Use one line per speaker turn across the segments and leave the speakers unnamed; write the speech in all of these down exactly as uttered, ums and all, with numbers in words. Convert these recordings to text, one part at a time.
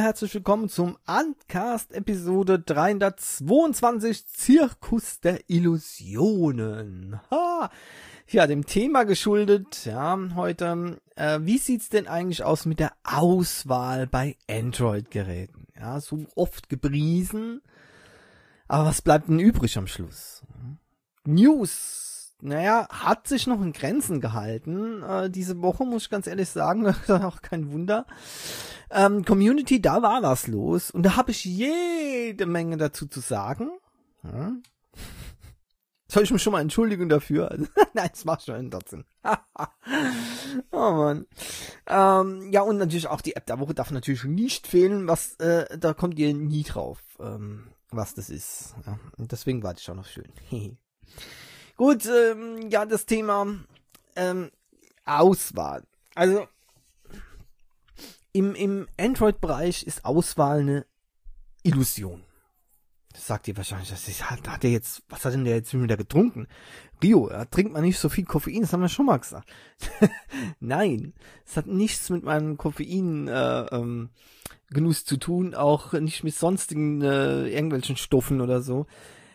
herzlich willkommen zum Uncast Episode dreihundertzweiundzwanzig, Zirkus der Illusionen. Ha! Ja, dem Thema geschuldet, ja, heute, äh, wie sieht's denn eigentlich aus mit der Auswahl bei Android-Geräten? Ja, so oft gepriesen, aber was bleibt denn übrig am Schluss? News. Naja, hat sich noch in Grenzen gehalten. Äh, diese Woche, muss ich ganz ehrlich sagen, auch kein Wunder. Ähm, Community, da war was los. Und da habe ich jede Menge dazu zu sagen. Ja. Soll ich mich schon mal entschuldigen dafür? Nein, das macht schon trotzdem. Oh Mann. Ähm, ja, und natürlich auch die App der Woche darf natürlich nicht fehlen. Was, äh, da kommt ihr nie drauf, ähm, was das ist. Ja, und deswegen war das schon noch schön. Gut, ähm, ja, das Thema ähm, Auswahl. Also im, im Android-Bereich ist Auswahl eine Illusion. Das sagt ihr wahrscheinlich, das ist, hat, hat der jetzt, was hat denn der jetzt wieder getrunken? Rio, ja, trinkt man nicht so viel Koffein, das haben wir schon mal gesagt. Nein, es hat nichts mit meinem Koffein äh, ähm, Genuss zu tun, auch nicht mit sonstigen äh, irgendwelchen Stoffen oder so.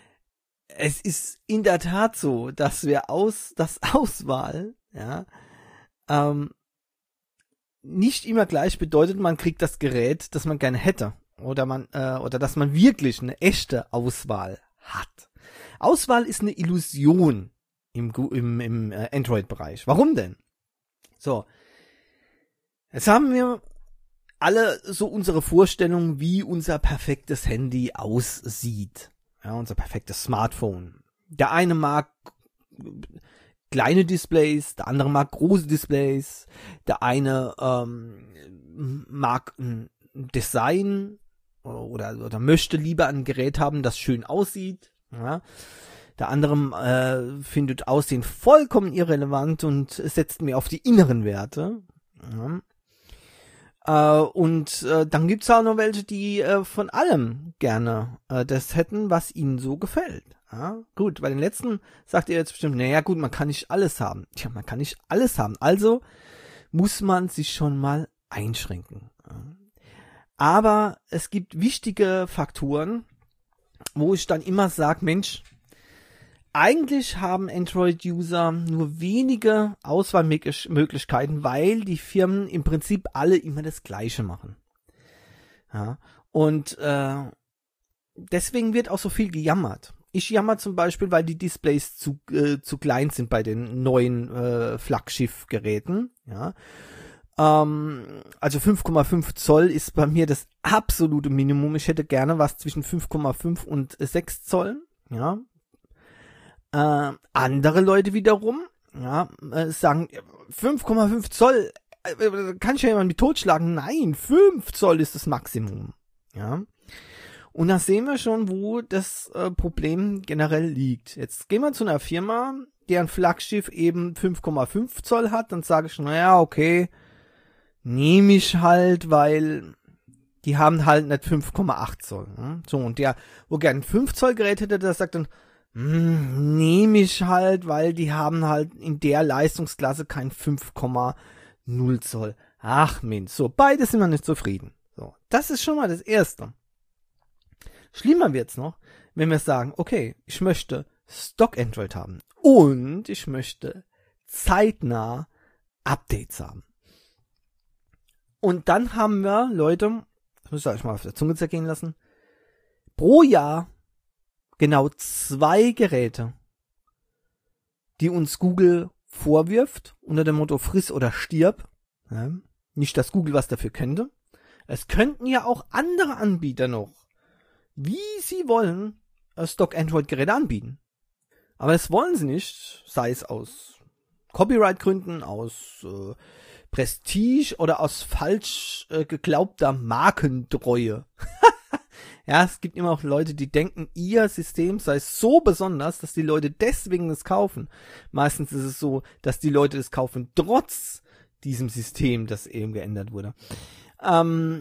Es ist in der Tat so, dass wir aus, das Auswahl, ja, ähm, nicht immer gleich bedeutet, man kriegt das Gerät, das man gerne hätte. Oder man, äh, oder dass man wirklich eine echte Auswahl hat. Auswahl ist eine Illusion im, im, im äh, Android-Bereich. Warum denn? So. Jetzt haben wir alle so unsere Vorstellungen, wie unser perfektes Handy aussieht. Ja, unser perfektes Smartphone. Der eine mag kleine Displays, der andere mag große Displays, der eine ähm, mag ein Design oder, oder möchte lieber ein Gerät haben, das schön aussieht. Ja. Der andere äh, findet Aussehen vollkommen irrelevant und setzt mehr auf die inneren Werte. Ja. Uh, und uh, dann gibt's auch noch welche, die uh, von allem gerne uh, das hätten, was ihnen so gefällt. Ja, gut, bei den letzten sagt ihr jetzt bestimmt, naja gut, man kann nicht alles haben. Tja, man kann nicht alles haben. Also muss man sich schon mal einschränken. Ja. Aber es gibt wichtige Faktoren, wo ich dann immer sage, Mensch, eigentlich haben Android-User nur wenige Auswahlmöglichkeiten, weil die Firmen im Prinzip alle immer das Gleiche machen. Ja, und äh, deswegen wird auch so viel gejammert. Ich jammer zum Beispiel, weil die Displays zu äh, zu klein sind bei den neuen äh, Flaggschiff-Geräten. Ja, ähm, also fünf Komma fünf Zoll ist bei mir das absolute Minimum. Ich hätte gerne was zwischen fünf Komma fünf und sechs Zoll. Ja. Äh, andere Leute wiederum, ja, äh, sagen, fünf Komma fünf Zoll, äh, kann ich ja jemand mit totschlagen? Nein, fünf Zoll ist das Maximum, ja. Und da sehen wir schon, wo das äh, Problem generell liegt. Jetzt gehen wir zu einer Firma, deren Flaggschiff eben fünf Komma fünf Zoll hat, dann sage ich, naja, okay, nehme ich halt, weil die haben halt nicht fünf Komma acht Zoll. Ne? So, und der, wo gern fünf Zoll Gerät hätte, der sagt dann, Hm, nehme ich halt, weil die haben halt in der Leistungsklasse kein fünf Komma null Zoll. Ach Mensch, so, beide sind wir nicht zufrieden. So, das ist schon mal das Erste. Schlimmer wird's noch, wenn wir sagen, okay, ich möchte Stock Android haben und ich möchte zeitnah Updates haben. Und dann haben wir, Leute, das müsst ihr euch mal auf der Zunge zergehen lassen, pro Jahr genau zwei Geräte, die uns Google vorwirft, unter dem Motto friss oder stirb. Ja, nicht, dass Google was dafür könnte. Es könnten ja auch andere Anbieter noch, wie sie wollen, Stock-Android-Geräte anbieten. Aber das wollen sie nicht, sei es aus Copyright-Gründen, aus äh, Prestige oder aus falsch äh, geglaubter Markentreue. Ja, es gibt immer auch Leute, die denken, ihr System sei so besonders, dass die Leute deswegen es kaufen. Meistens ist es so, dass die Leute es kaufen, trotz diesem System, das eben geändert wurde. Ähm,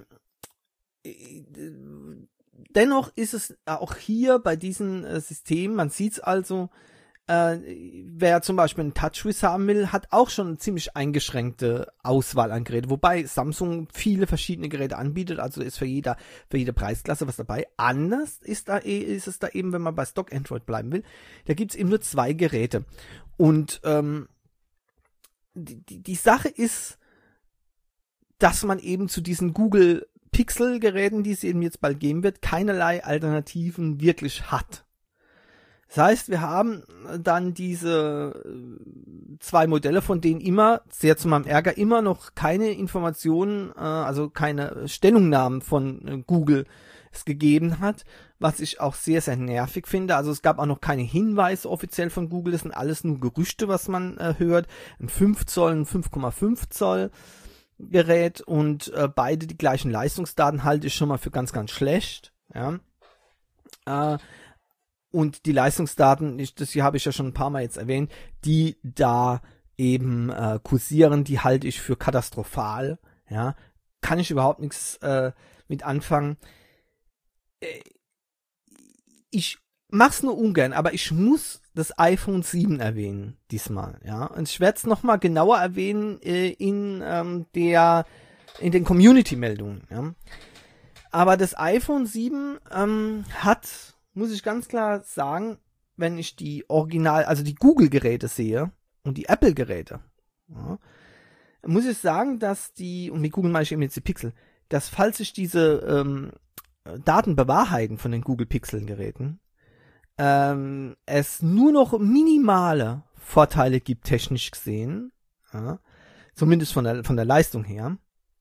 dennoch ist es auch hier bei diesem äh, System, man sieht es also, Äh, wer zum Beispiel einen TouchWiz haben will, hat auch schon eine ziemlich eingeschränkte Auswahl an Geräten, wobei Samsung viele verschiedene Geräte anbietet, also ist für jeder, für jede Preisklasse was dabei. Anders ist da ist es da eben, wenn man bei Stock Android bleiben will, da gibt's eben nur zwei Geräte. Und ähm, die, die, die Sache ist, dass man eben zu diesen Google Pixel Geräten, die es eben jetzt bald geben wird, keinerlei Alternativen wirklich hat. Das heißt, wir haben dann diese zwei Modelle, von denen immer, sehr zu meinem Ärger, immer noch keine Informationen, äh, also keine Stellungnahmen von äh, Google es gegeben hat, was ich auch sehr, sehr nervig finde. Also es gab auch noch keine Hinweise offiziell von Google, das sind alles nur Gerüchte, was man äh, hört. Ein fünf Zoll, ein fünf Komma fünf Zoll Gerät und äh, beide die gleichen Leistungsdaten halte ich schon mal für ganz, ganz schlecht. Ja. Äh, Und die Leistungsdaten, das hier habe ich ja schon ein paar Mal jetzt erwähnt, die da eben äh, kursieren, die halte ich für katastrophal. Ja, kann ich überhaupt nichts äh, mit anfangen. Äh, ich mach's nur ungern, aber ich muss das iPhone sieben erwähnen diesmal. Ja, und ich werde es nochmal genauer erwähnen äh, in ähm, der in den Community-Meldungen. Ja, aber das iPhone sieben ähm, hat, muss ich ganz klar sagen, wenn ich die Original, also die Google-Geräte sehe und die Apple-Geräte, ja, muss ich sagen, dass die, und mit Google meine ich eben jetzt die Pixel, dass falls sich diese ähm, Daten bewahrheiten von den Google-Pixel-Geräten, ähm, es nur noch minimale Vorteile gibt, technisch gesehen, ja, zumindest von der, von der Leistung her.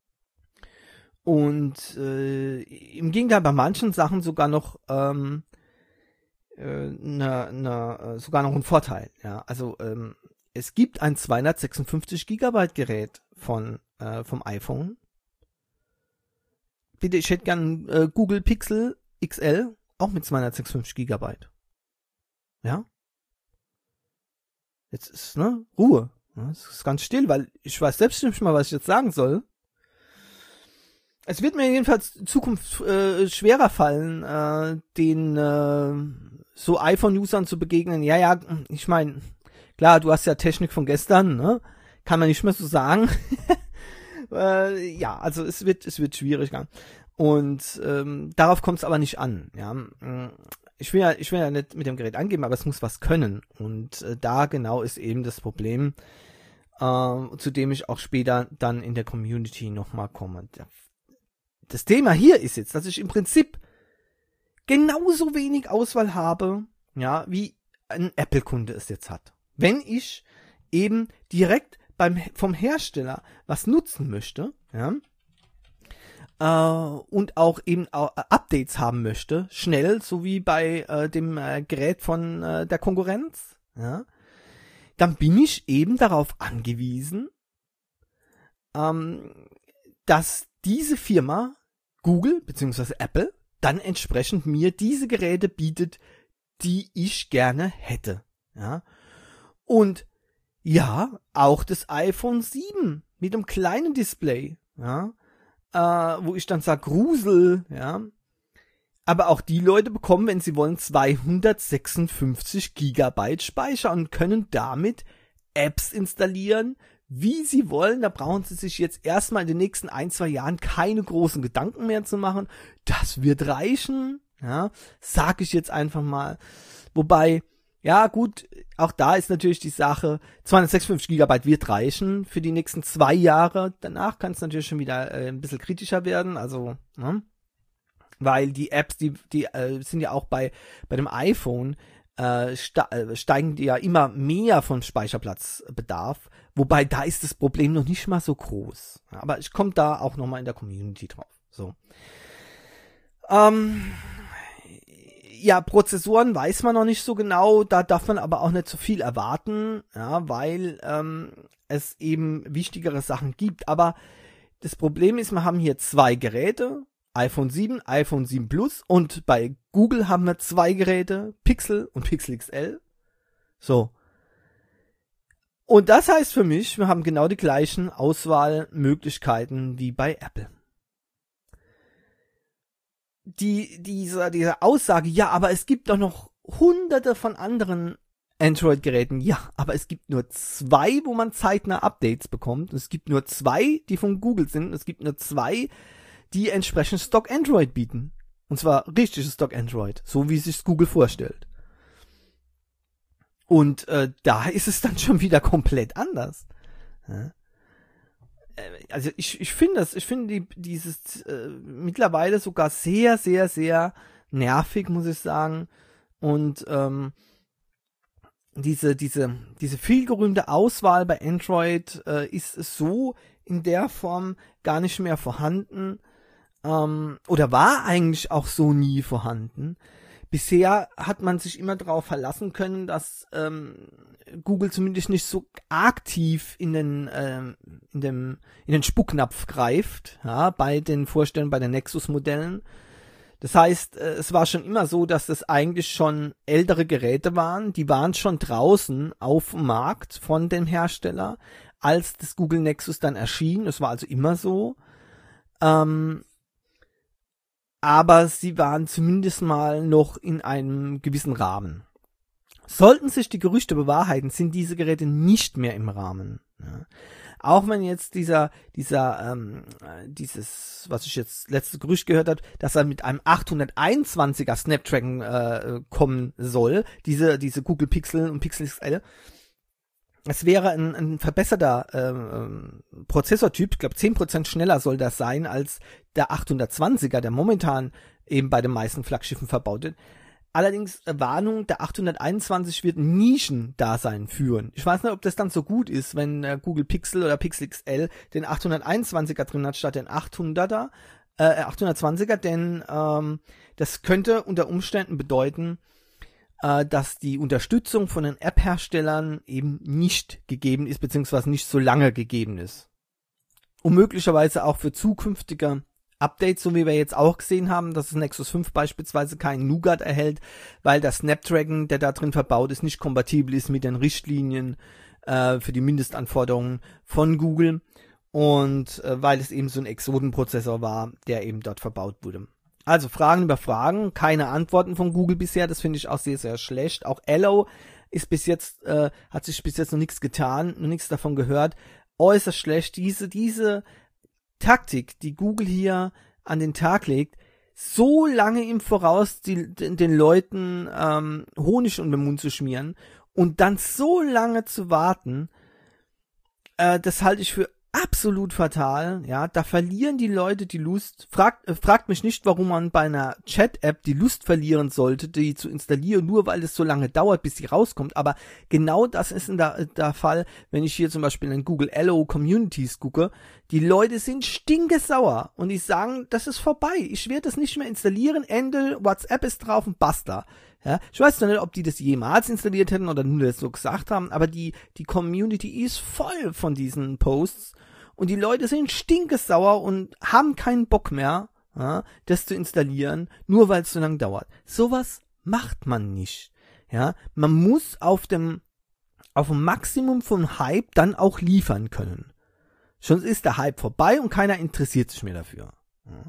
Und äh, im Gegenteil bei manchen Sachen sogar noch ähm, Ne, ne, sogar noch ein Vorteil. Ja, also ähm, es gibt ein zweihundertsechsundfünfzig Gigabyte Gerät von äh, vom iPhone. Bitte, ich hätte gern äh, Google Pixel X L auch mit zweihundertsechsundfünfzig Gigabyte. Ja. Jetzt ist ne Ruhe. Ja, es ist ganz still, weil ich weiß selbst nicht mal, was ich jetzt sagen soll. Es wird mir jedenfalls in Zukunft äh, schwerer fallen, äh, den äh, so iPhone-Usern zu begegnen. Ja, ja, ich meine, klar, du hast ja Technik von gestern, ne? Kann man nicht mehr so sagen. äh, ja, also es wird, es wird schwieriger. Und ähm, darauf kommt es aber nicht an. Ja, ich will ja, ich will ja nicht mit dem Gerät angeben, aber es muss was können. Und äh, da genau ist eben das Problem, äh, zu dem ich auch später dann in der Community nochmal komme. Das Thema hier ist jetzt, dass ich im Prinzip genauso wenig Auswahl habe, ja, wie ein Apple-Kunde es jetzt hat. Wenn ich eben direkt beim vom Hersteller was nutzen möchte, ja, äh, und auch eben auch Updates haben möchte, schnell, so wie bei äh, dem äh, Gerät von äh, der Konkurrenz, ja, dann bin ich eben darauf angewiesen, ähm, dass diese Firma Google bzw. Apple dann entsprechend mir diese Geräte bietet, die ich gerne hätte. Ja. Und ja, auch das iPhone sieben mit einem kleinen Display, ja, äh, wo ich dann sage, Grusel, ja. Aber auch die Leute bekommen, wenn sie wollen, zweihundertsechsundfünfzig Gigabyte Speicher und können damit Apps installieren, wie sie wollen. Da brauchen sie sich jetzt erstmal in den nächsten ein, zwei Jahren keine großen Gedanken mehr zu machen. Das wird reichen, ja, sag ich jetzt einfach mal. Wobei, ja gut, auch da ist natürlich die Sache, zweihundertsechsundfünfzig Gigabyte wird reichen für die nächsten zwei Jahre. Danach kann es natürlich schon wieder äh, ein bisschen kritischer werden, also, ne? Weil die Apps, die, die äh, sind ja auch bei, bei dem iPhone, Äh, steigen die ja immer mehr vom Speicherplatzbedarf, wobei da ist das Problem noch nicht mal so groß. Aber ich komme da auch nochmal in der Community drauf. So. Ähm, ja, Prozessoren weiß man noch nicht so genau, da darf man aber auch nicht so viel erwarten, ja, weil ähm, es eben wichtigere Sachen gibt. Aber das Problem ist, wir haben hier zwei Geräte, iPhone sieben, iPhone sieben Plus und bei Google haben wir zwei Geräte, Pixel und Pixel X L. So. Und das heißt für mich, wir haben genau die gleichen Auswahlmöglichkeiten wie bei Apple. Die, diese, diese Aussage, ja, aber es gibt doch noch hunderte von anderen Android-Geräten, ja, aber es gibt nur zwei, wo man zeitnah Updates bekommt. Es gibt nur zwei, die von Google sind. Es gibt nur zwei, die entsprechend Stock Android bieten. Und zwar richtiges Stock Android, so wie sich Google vorstellt. Und äh, da ist es dann schon wieder komplett anders. Ja. Also ich ich finde das, ich finde die, dieses äh, mittlerweile sogar sehr, sehr, sehr nervig, muss ich sagen. Und ähm, diese diese diese vielgerühmte Auswahl bei Android äh, ist so in der Form gar nicht mehr vorhanden, ähm, oder war eigentlich auch so nie vorhanden. Bisher hat man sich immer darauf verlassen können, dass ähm, Google zumindest nicht so aktiv in den ähm, in dem in den Spucknapf greift, ja, bei den Vorstellungen, bei den Nexus-Modellen. Das heißt, äh, es war schon immer so, dass das eigentlich schon ältere Geräte waren, die waren schon draußen auf dem Markt von dem Hersteller, als das Google Nexus dann erschien. Das war also immer so. Ähm, aber sie waren zumindest mal noch in einem gewissen Rahmen. Sollten sich die Gerüchte bewahrheiten, sind diese Geräte nicht mehr im Rahmen. Ja. Auch wenn jetzt dieser, dieser, ähm, dieses, was ich jetzt letztes Gerücht gehört habe, dass er mit einem achthunderteinundzwanziger Snapdragon äh, kommen soll, diese, diese Google Pixel und Pixel X L, es wäre ein, ein verbesserter ähm, Prozessortyp, ich glaube zehn Prozent schneller soll das sein als der achthundertzwanziger, der momentan eben bei den meisten Flaggschiffen verbaut wird. Allerdings, äh, Warnung, der achthunderteinundzwanzig wird Nischendasein führen. Ich weiß nicht, ob das dann so gut ist, wenn äh, Google Pixel oder Pixel X L den achthunderteinundzwanziger drin hat, statt den achthunderter, äh, achthundertzwanziger, denn ähm, das könnte unter Umständen bedeuten, äh, dass die Unterstützung von den App-Herstellern eben nicht gegeben ist, beziehungsweise nicht so lange gegeben ist. Und möglicherweise auch für zukünftige Updates, so wie wir jetzt auch gesehen haben, dass das Nexus fünf beispielsweise keinen Nougat erhält, weil der Snapdragon, der da drin verbaut ist, nicht kompatibel ist mit den Richtlinien äh, für die Mindestanforderungen von Google und äh, weil es eben so ein Exodenprozessor war, der eben dort verbaut wurde. Also Fragen über Fragen, keine Antworten von Google bisher, das finde ich auch sehr, sehr schlecht. Auch Allo ist bis jetzt, äh, hat sich bis jetzt noch nichts getan, noch nichts davon gehört. Äußerst schlecht, diese, diese Taktik, die Google hier an den Tag legt, so lange im Voraus die, den, den Leuten ähm, Honig um den Mund zu schmieren und dann so lange zu warten, äh, das halte ich für absolut fatal. Ja, da verlieren die Leute die Lust. Fragt, äh, fragt mich nicht, warum man bei einer Chat-App die Lust verlieren sollte, die zu installieren, nur weil es so lange dauert, bis sie rauskommt. Aber genau das ist in der, der Fall, wenn ich hier zum Beispiel in Google Allo Communities gucke. Die Leute sind stinkesauer und die sagen, das ist vorbei. Ich werde das nicht mehr installieren. Ende, WhatsApp ist drauf und basta. Ja, ich weiß noch nicht, ob die das jemals installiert hätten oder nur das so gesagt haben, aber die, die Community ist voll von diesen Posts und die Leute sind stinkesauer und haben keinen Bock mehr, ja, das zu installieren, nur weil es so lange dauert. Sowas macht man nicht. Ja, man muss auf dem, auf dem Maximum von Hype dann auch liefern können. Sonst ist der Hype vorbei und keiner interessiert sich mehr dafür. Ja.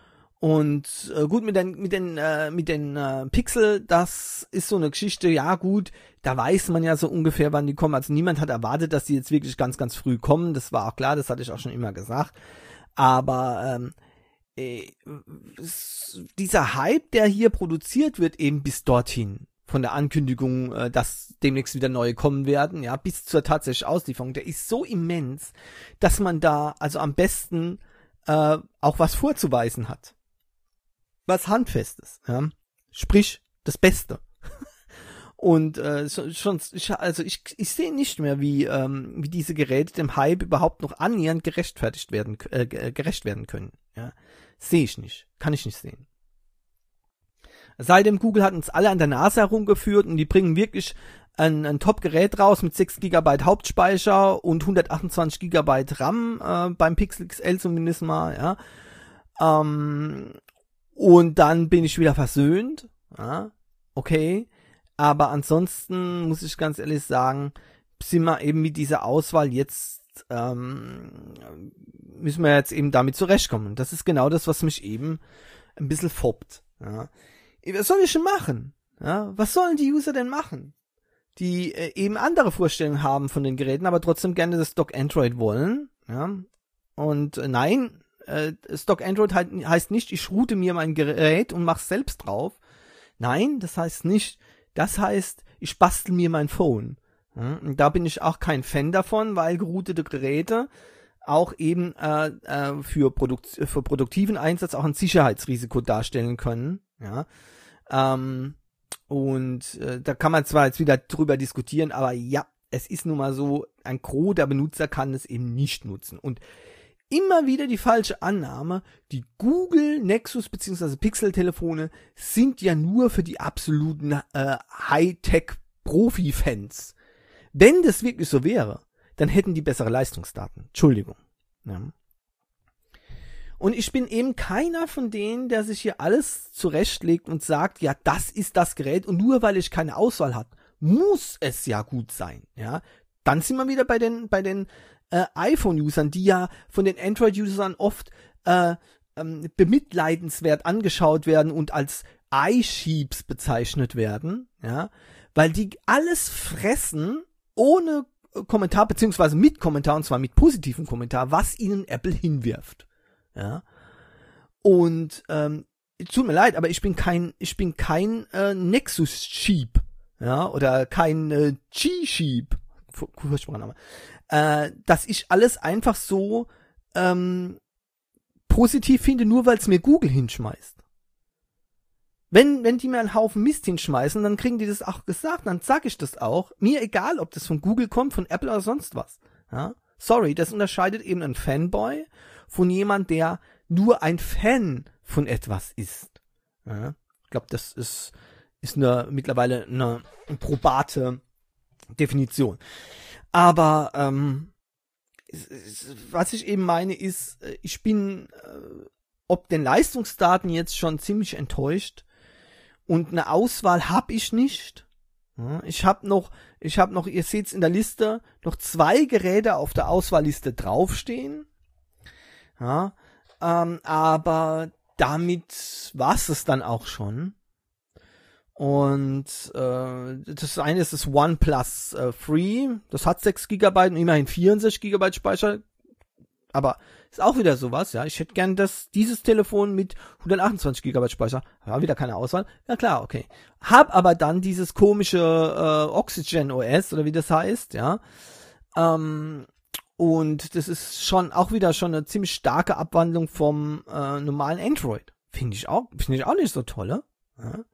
Und äh, gut, mit den mit den äh, mit den äh, Pixel, das ist so eine Geschichte, ja gut, da weiß man ja so ungefähr, wann die kommen. Also niemand hat erwartet, dass die jetzt wirklich ganz, ganz früh kommen. Das war auch klar, das hatte ich auch schon immer gesagt. Aber ähm, äh, dieser Hype, der hier produziert wird, eben bis dorthin, von der Ankündigung, äh, dass demnächst wieder neue kommen werden, ja, bis zur tatsächlichen Auslieferung, der ist so immens, dass man da also am besten äh, auch was vorzuweisen hat. Was Handfestes, ja, sprich das Beste. Und äh, schon, ich, also ich, ich sehe nicht mehr, wie ähm, wie diese Geräte dem Hype überhaupt noch annähernd gerechtfertigt werden, äh, gerecht werden können. Ja, sehe ich nicht, kann ich nicht sehen. Seitdem Google hat uns alle an der Nase herumgeführt und die bringen wirklich ein, ein Top-Gerät raus mit sechs Gigabyte Hauptspeicher und hundertachtundzwanzig Gigabyte RAM äh, beim Pixel X L zumindest mal, ja. Ähm, Und dann bin ich wieder versöhnt, ja, okay, aber ansonsten muss ich ganz ehrlich sagen, sind wir eben mit dieser Auswahl jetzt, ähm, müssen wir jetzt eben damit zurechtkommen. Das ist genau das, was mich eben ein bisschen foppt, ja. Was soll ich denn machen? Ja, was sollen die User denn machen? die äh, eben andere Vorstellungen haben von den Geräten, aber trotzdem gerne das Stock Android wollen. Ja. Und äh, nein, äh, Stock Android halt, heißt nicht, ich route mir mein Gerät und mach's selbst drauf. Nein, das heißt nicht. Das heißt, ich bastel mir mein Phone. Ja. Und da bin ich auch kein Fan davon, weil geroutete Geräte auch eben äh, äh, für, Produkt, für produktiven Einsatz auch ein Sicherheitsrisiko darstellen können. Ja. Ähm, und äh, da kann man zwar jetzt wieder drüber diskutieren, aber ja, es ist nun mal so, ein Gros der Benutzer kann es eben nicht nutzen. Und immer wieder die falsche Annahme, die Google Nexus bzw. Pixel-Telefone sind ja nur für die absoluten äh, Hightech-Profi-Fans. Wenn das wirklich so wäre, dann hätten die bessere Leistungsdaten. Entschuldigung. Ja. Und ich bin eben keiner von denen, der sich hier alles zurechtlegt und sagt, ja, das ist das Gerät und nur weil ich keine Auswahl habe, muss es ja gut sein. Ja, dann sind wir wieder bei den bei den äh, iPhone-Usern, die ja von den Android-Usern oft äh, ähm, bemitleidenswert angeschaut werden und als iSheeps bezeichnet werden. Ja, weil die alles fressen ohne Kommentar beziehungsweise mit Kommentar und zwar mit positivem Kommentar, was ihnen Apple hinwirft. Ja. Und ähm, tut mir leid, aber ich bin kein ich bin kein äh, Nexus Sheep, ja, oder kein äh, G-Sheep, furchtbarer Name. Äh, dass ich alles einfach so ähm, positiv finde, nur weil es mir Google hinschmeißt. Wenn wenn die mir einen Haufen Mist hinschmeißen, dann kriegen die das auch gesagt, dann sag ich das auch. Mir egal, ob das von Google kommt, von Apple oder sonst was. Ja? Sorry, das unterscheidet eben einen Fanboy von jemand, der nur ein Fan von etwas ist. Ja, ich glaube, das ist, ist eine, mittlerweile eine probate Definition. Aber ähm, was ich eben meine ist, ich bin äh, ob den Leistungsdaten jetzt schon ziemlich enttäuscht und eine Auswahl habe ich nicht. Ja, ich habe noch, ich habe noch, ihr seht's in der Liste, noch zwei Geräte auf der Auswahlliste draufstehen. Ja, ähm, aber damit war's es dann auch schon. Und äh, das eine ist das OnePlus äh, Free, das hat sechs Gigabyte und immerhin vierundsechzig Gigabyte Speicher. Aber ist auch wieder sowas, ja. Ich hätte gern das, dieses Telefon mit hundertachtundzwanzig Gigabyte Speicher. Ja, wieder keine Auswahl. Ja klar, okay. Hab aber dann dieses komische äh, Oxygen O S oder wie das heißt, ja. Ähm, Und das ist schon auch wieder schon eine ziemlich starke Abwandlung vom äh, normalen Android. Finde ich auch, finde ich auch nicht so toll. Ne? Ja.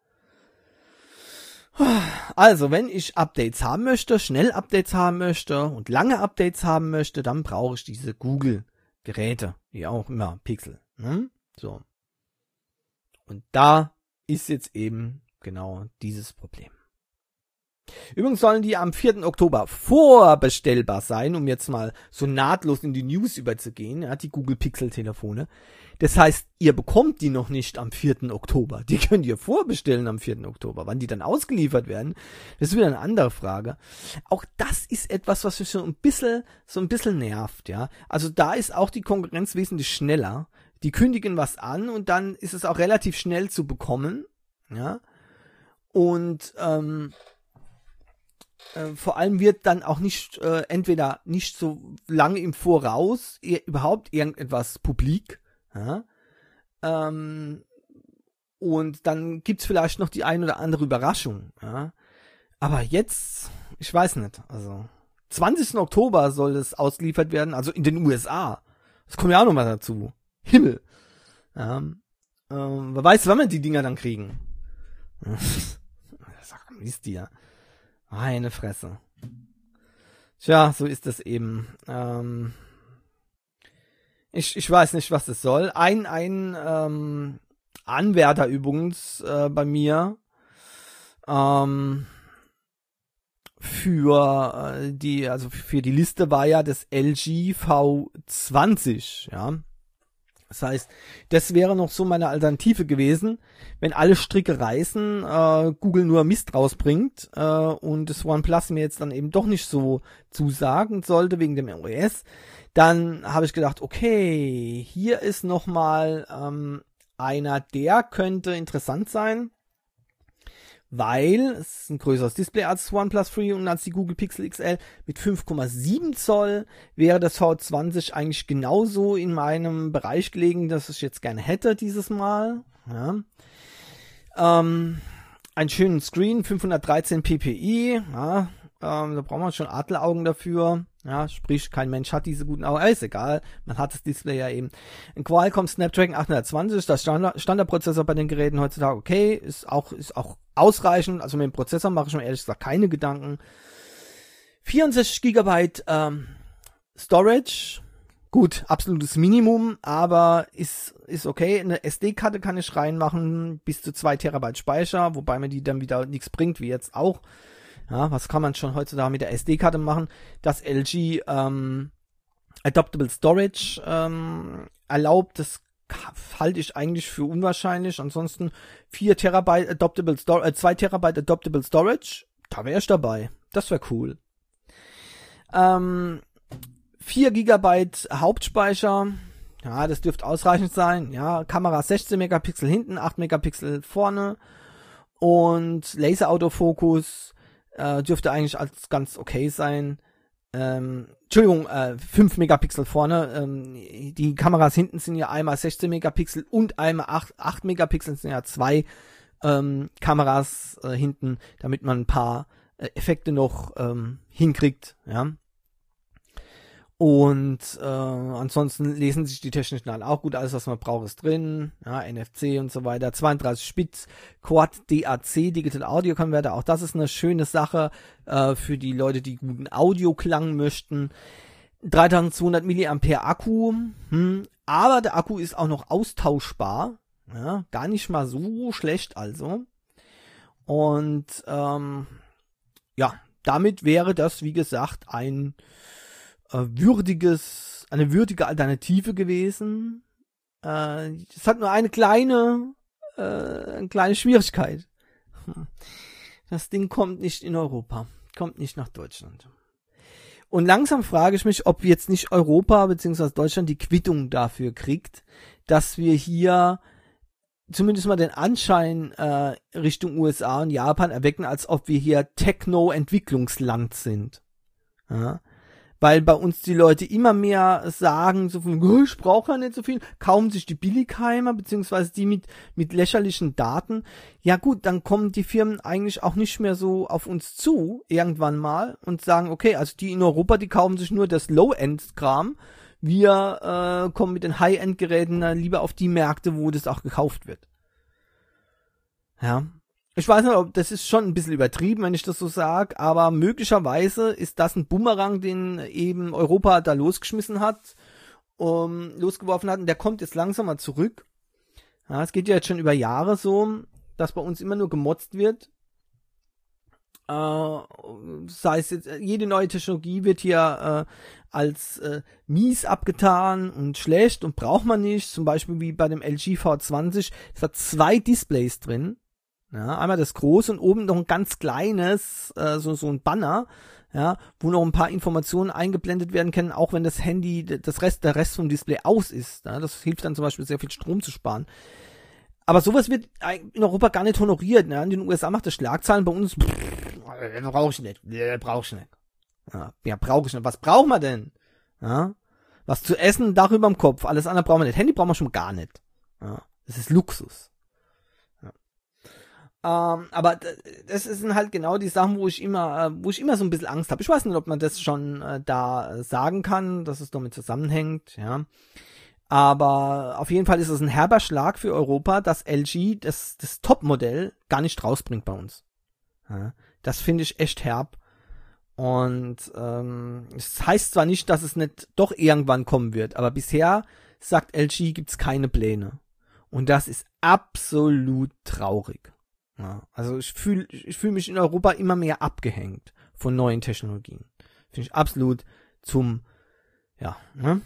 Also, wenn ich Updates haben möchte, schnell Updates haben möchte und lange Updates haben möchte, dann brauche ich diese Google-Geräte, wie auch immer, Pixel. Ne? So. Und da ist jetzt eben genau dieses Problem. Übrigens sollen die am vierten Oktober vorbestellbar sein, um jetzt mal so nahtlos in die News überzugehen, ja, die Google Pixel Telefone. Das heißt, ihr bekommt die noch nicht am vierten Oktober. Die könnt ihr vorbestellen am vierten Oktober. Wann die dann ausgeliefert werden, das ist wieder eine andere Frage. Auch das ist etwas, was mich so ein bisschen, so ein bisschen nervt, ja. Also da ist auch die Konkurrenz wesentlich schneller. Die kündigen was an und dann ist es auch relativ schnell zu bekommen, ja. Und, ähm, Äh, vor allem wird dann auch nicht, äh, entweder nicht so lange im Voraus e- überhaupt irgendetwas publik, ja? ähm, und dann gibt's vielleicht noch die ein oder andere Überraschung, ja? Aber jetzt, ich weiß nicht, also zwanzigsten Oktober soll es ausgeliefert werden, also in den U S A. Das kommt ja auch noch mal dazu. Himmel. Ja? Ähm, wer weiß, wann wir die Dinger dann kriegen. Sag, Mist dir. Meine Fresse. Tja, so ist das eben. Ähm, ich, ich weiß nicht, was das soll. Ein, ein ähm, Anwärter übrigens äh, bei mir ähm, für äh, die, also für die Liste war ja das L G V zwanzig, ja. Das heißt, das wäre noch so meine Alternative gewesen, wenn alle Stricke reißen, äh, Google nur Mist rausbringt äh, und das OnePlus mir jetzt dann eben doch nicht so zusagen sollte wegen dem O S, dann habe ich gedacht, okay, hier ist nochmal ähm, einer, der könnte interessant sein, weil es ist ein größeres Display als das OnePlus Three und als die Google Pixel X L. Mit fünf Komma sieben Zoll wäre das V zwanzig eigentlich genauso in meinem Bereich gelegen, dass ich jetzt gerne hätte dieses Mal. Ja. Ähm, einen schönen Screen, fünfhundertdreizehn ppi, ja, ähm, da braucht man schon Adleraugen dafür. Ja, sprich, kein Mensch hat diese guten Augen. Aber ist egal, man hat das Display ja eben. Ein Qualcomm Snapdragon achthundertzwanzig, das Standard, Standardprozessor bei den Geräten heutzutage, okay, ist auch, ist auch ausreichend. Also mit dem Prozessor mache ich mir ehrlich gesagt keine Gedanken. vierundsechzig Gigabyte ähm, Storage, gut, absolutes Minimum, aber ist, ist okay. Eine S D-Karte kann ich reinmachen, bis zu zwei Terabyte Speicher, wobei mir die dann wieder nichts bringt, wie jetzt auch. Ja, was kann man schon heutzutage mit der S D-Karte machen? Das L G ähm, Adaptable Storage ähm, erlaubt, das halte ich eigentlich für unwahrscheinlich. Ansonsten vier Terabyte Adaptable Storage, äh, zwei Terabyte Adaptable Storage, da wäre ich dabei. Das wäre cool. Ähm, vier Gigabyte Hauptspeicher, ja, das dürfte ausreichend sein. Ja, Kamera sechzehn Megapixel hinten, acht Megapixel vorne und Laser-Autofokus äh, dürfte eigentlich als ganz okay sein. Ähm, Entschuldigung, äh, fünf Megapixel vorne. Ähm, die Kameras hinten sind ja einmal sechzehn Megapixel und einmal acht Megapixel, sind ja zwei ähm, Kameras äh, hinten, damit man ein paar äh, Effekte noch ähm, hinkriegt, ja. Und äh, ansonsten lesen sich die technischen Daten auch gut, alles was man braucht ist drin, ja, N F C und so weiter, zweiunddreißig Bit, Quad D A C, Digital Audio Converter, auch das ist eine schöne Sache äh, für die Leute, die guten Audioklang möchten. dreitausendzweihundert Milliampere Akku, hm, aber der Akku ist auch noch austauschbar, ja, gar nicht mal so schlecht also. Und ähm, ja, damit wäre das, wie gesagt, ein würdiges, eine würdige Alternative gewesen. Äh, es hat nur eine kleine, äh, eine kleine Schwierigkeit. Das Ding kommt nicht in Europa, kommt nicht nach Deutschland. Und langsam frage ich mich, ob jetzt nicht Europa bzw. Deutschland die Quittung dafür kriegt, dass wir hier zumindest mal den Anschein äh, Richtung U S A und Japan erwecken, als ob wir hier Techno-Entwicklungsland sind. Ja. Weil bei uns die Leute immer mehr sagen, so von, oh, ich brauche ja nicht so viel, kaufen sich die Billigheimer, beziehungsweise die mit, mit lächerlichen Daten. Ja gut, dann kommen die Firmen eigentlich auch nicht mehr so auf uns zu, irgendwann mal, und sagen, okay, also die in Europa, die kaufen sich nur das Low-End-Kram. Wir äh, kommen mit den High-End-Geräten äh, lieber auf die Märkte, wo das auch gekauft wird. Ja. Ich weiß nicht, ob das ist schon ein bisschen übertrieben, wenn ich das so sage, aber möglicherweise ist das ein Bumerang, den eben Europa da losgeschmissen hat, um, losgeworfen hat, und der kommt jetzt langsam mal zurück. Ja, es geht ja jetzt schon über Jahre so, dass bei uns immer nur gemotzt wird. Äh, sei es jetzt, jede neue Technologie wird hier äh, als äh, mies abgetan und schlecht und braucht man nicht. Zum Beispiel wie bei dem L G V zwanzig, es hat zwei Displays drin. Ja, einmal das große und oben noch ein ganz kleines, äh, so, so ein Banner, ja, wo noch ein paar Informationen eingeblendet werden können, auch wenn das Handy, das Rest, der Rest vom Display aus ist. Ja, das hilft dann zum Beispiel sehr viel Strom zu sparen. Aber sowas wird in Europa gar nicht honoriert. Ja. In den U S A macht das Schlagzeilen, bei uns, brauche ich nicht, brauche ich nicht. Ja, ja brauche ich nicht. Was brauchen wir denn? Ja, was zu essen, Dach überm Kopf, alles andere brauchen wir nicht. Handy brauchen wir schon gar nicht. Ja, das ist Luxus. Ähm, aber das sind halt genau die Sachen, wo ich immer, äh, wo ich immer so ein bisschen Angst habe. Ich weiß nicht, ob man das schon äh, da äh, sagen kann, dass es damit zusammenhängt, ja. Aber auf jeden Fall ist es ein herber Schlag für Europa, dass L G das, das Top-Modell gar nicht rausbringt bei uns. Ja, das finde ich echt herb. Und ähm, es heißt zwar nicht, dass es nicht doch irgendwann kommen wird, aber bisher sagt L G, gibt's keine Pläne. Und das ist absolut traurig. Ja, also ich fühle ich fühl mich in Europa immer mehr abgehängt von neuen Technologien. Finde ich absolut zum, ja, ne?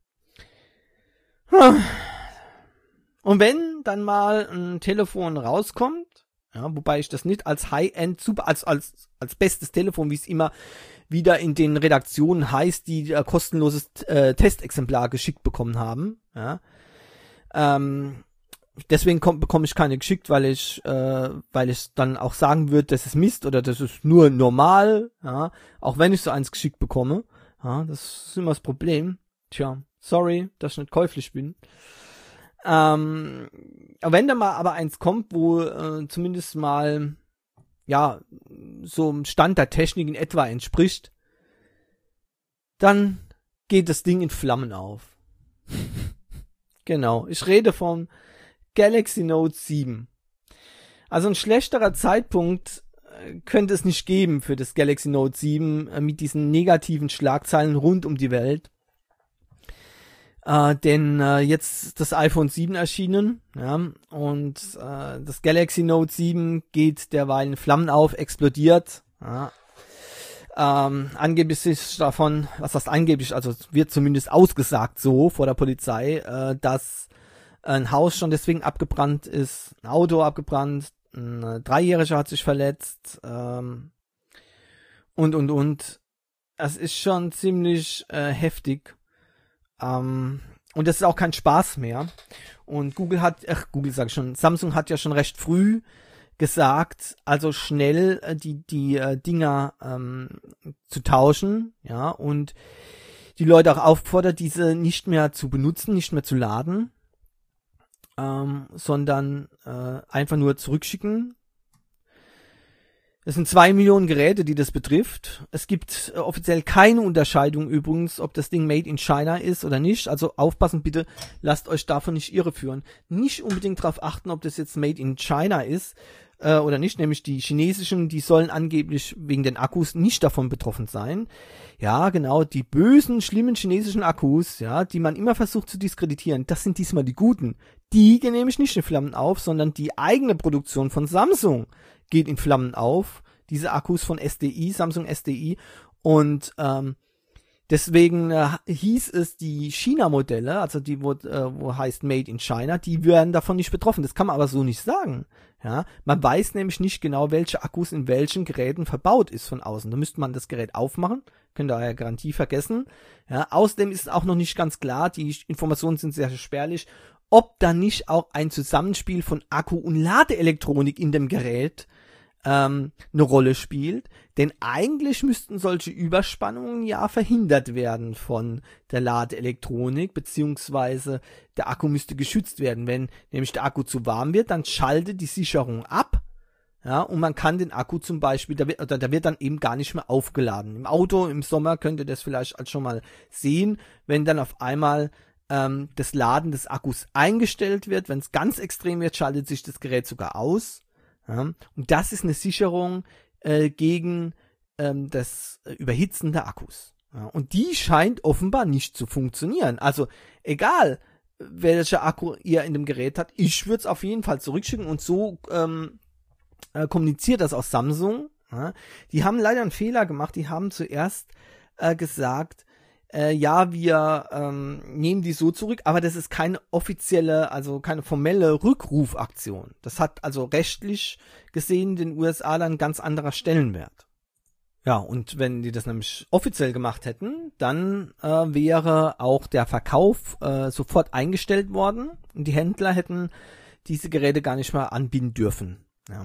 Und wenn dann mal ein Telefon rauskommt, ja, wobei ich das nicht als High-End, super, als, als, als bestes Telefon, wie es immer wieder in den Redaktionen heißt, die ein kostenloses äh, Testexemplar geschickt bekommen haben, ja, ähm, deswegen komm, bekomme ich keine geschickt, weil ich, äh, weil ich dann auch sagen würde, das ist Mist oder das ist nur normal, ja, auch wenn ich so eins geschickt bekomme, ja, das ist immer das Problem. Tja, sorry, dass ich nicht käuflich bin. Ähm, wenn da mal aber eins kommt, wo äh, zumindest mal, ja, so einem Stand der Technik in etwa entspricht, dann geht das Ding in Flammen auf. Genau, ich rede vom Galaxy Note sieben. Also ein schlechterer Zeitpunkt äh, könnte es nicht geben für das Galaxy Note sieben äh, mit diesen negativen Schlagzeilen rund um die Welt. Äh, denn äh, jetzt ist das iPhone sieben erschienen, ja, und äh, das Galaxy Note sieben geht derweil in Flammen auf, explodiert, ja. Ähm, angeblich ist davon, was heißt angeblich, also wird zumindest ausgesagt so vor der Polizei, äh, dass ein Haus schon deswegen abgebrannt ist, ein Auto abgebrannt, ein Dreijähriger hat sich verletzt, ähm, und, und, und. Es ist schon ziemlich äh, heftig. Ähm, und das ist auch kein Spaß mehr. Und Google hat, ach, Google sag ich schon, Samsung hat ja schon recht früh gesagt, also schnell äh, die die äh, Dinger ähm, zu tauschen, ja, und die Leute auch aufgefordert, diese nicht mehr zu benutzen, nicht mehr zu laden, ähm, sondern äh, einfach nur zurückschicken. Es sind zwei Millionen Geräte, die das betrifft. Es gibt äh, offiziell keine Unterscheidung übrigens, ob das Ding made in China ist oder nicht. Also aufpassen bitte, lasst euch davon nicht irreführen. Nicht unbedingt darauf achten, ob das jetzt made in China ist äh, oder nicht. Nämlich die chinesischen, die sollen angeblich wegen den Akkus nicht davon betroffen sein. Ja, genau, die bösen, schlimmen chinesischen Akkus, ja, die man immer versucht zu diskreditieren, das sind diesmal die guten. Die gehen nämlich nicht in Flammen auf, sondern die eigene Produktion von Samsung geht in Flammen auf, diese Akkus von S D I, Samsung S D I, und ähm, deswegen äh, hieß es, die China-Modelle, also die, wo, äh, wo heißt Made in China, die werden davon nicht betroffen. Das kann man aber so nicht sagen. Ja, man weiß nämlich nicht genau, welche Akkus in welchen Geräten verbaut ist von außen. Da müsste man das Gerät aufmachen, könnt ihr ja Garantie vergessen. Ja, außerdem ist auch noch nicht ganz klar, die Informationen sind sehr spärlich, ob da nicht auch ein Zusammenspiel von Akku und Ladeelektronik in dem Gerät ähm, eine Rolle spielt. Denn eigentlich müssten solche Überspannungen ja verhindert werden von der Ladeelektronik, beziehungsweise der Akku müsste geschützt werden. Wenn nämlich der Akku zu warm wird, dann schaltet die Sicherung ab. Ja, und man kann den Akku zum Beispiel, da wird, oder da wird dann eben gar nicht mehr aufgeladen. Im Auto im Sommer könnt ihr das vielleicht als schon mal sehen, wenn dann auf einmal ähm, das Laden des Akkus eingestellt wird. Wenn es ganz extrem wird, schaltet sich das Gerät sogar aus. Ja, und das ist eine Sicherung äh, gegen ähm, das Überhitzen der Akkus. Ja, und die scheint offenbar nicht zu funktionieren. Also egal, welcher Akku ihr in dem Gerät habt, ich würde es auf jeden Fall zurückschicken, und so ähm, äh, kommuniziert das aus Samsung. Ja. Die haben leider einen Fehler gemacht. Die haben zuerst äh, gesagt, äh, ja, wir ähm, nehmen die so zurück, aber das ist keine offizielle, also keine formelle Rückrufaktion. Das hat also rechtlich gesehen in den U S A dann ganz anderer Stellenwert. Ja, und wenn die das nämlich offiziell gemacht hätten, dann äh, wäre auch der Verkauf äh, sofort eingestellt worden und die Händler hätten diese Geräte gar nicht mehr anbieten dürfen. Ja.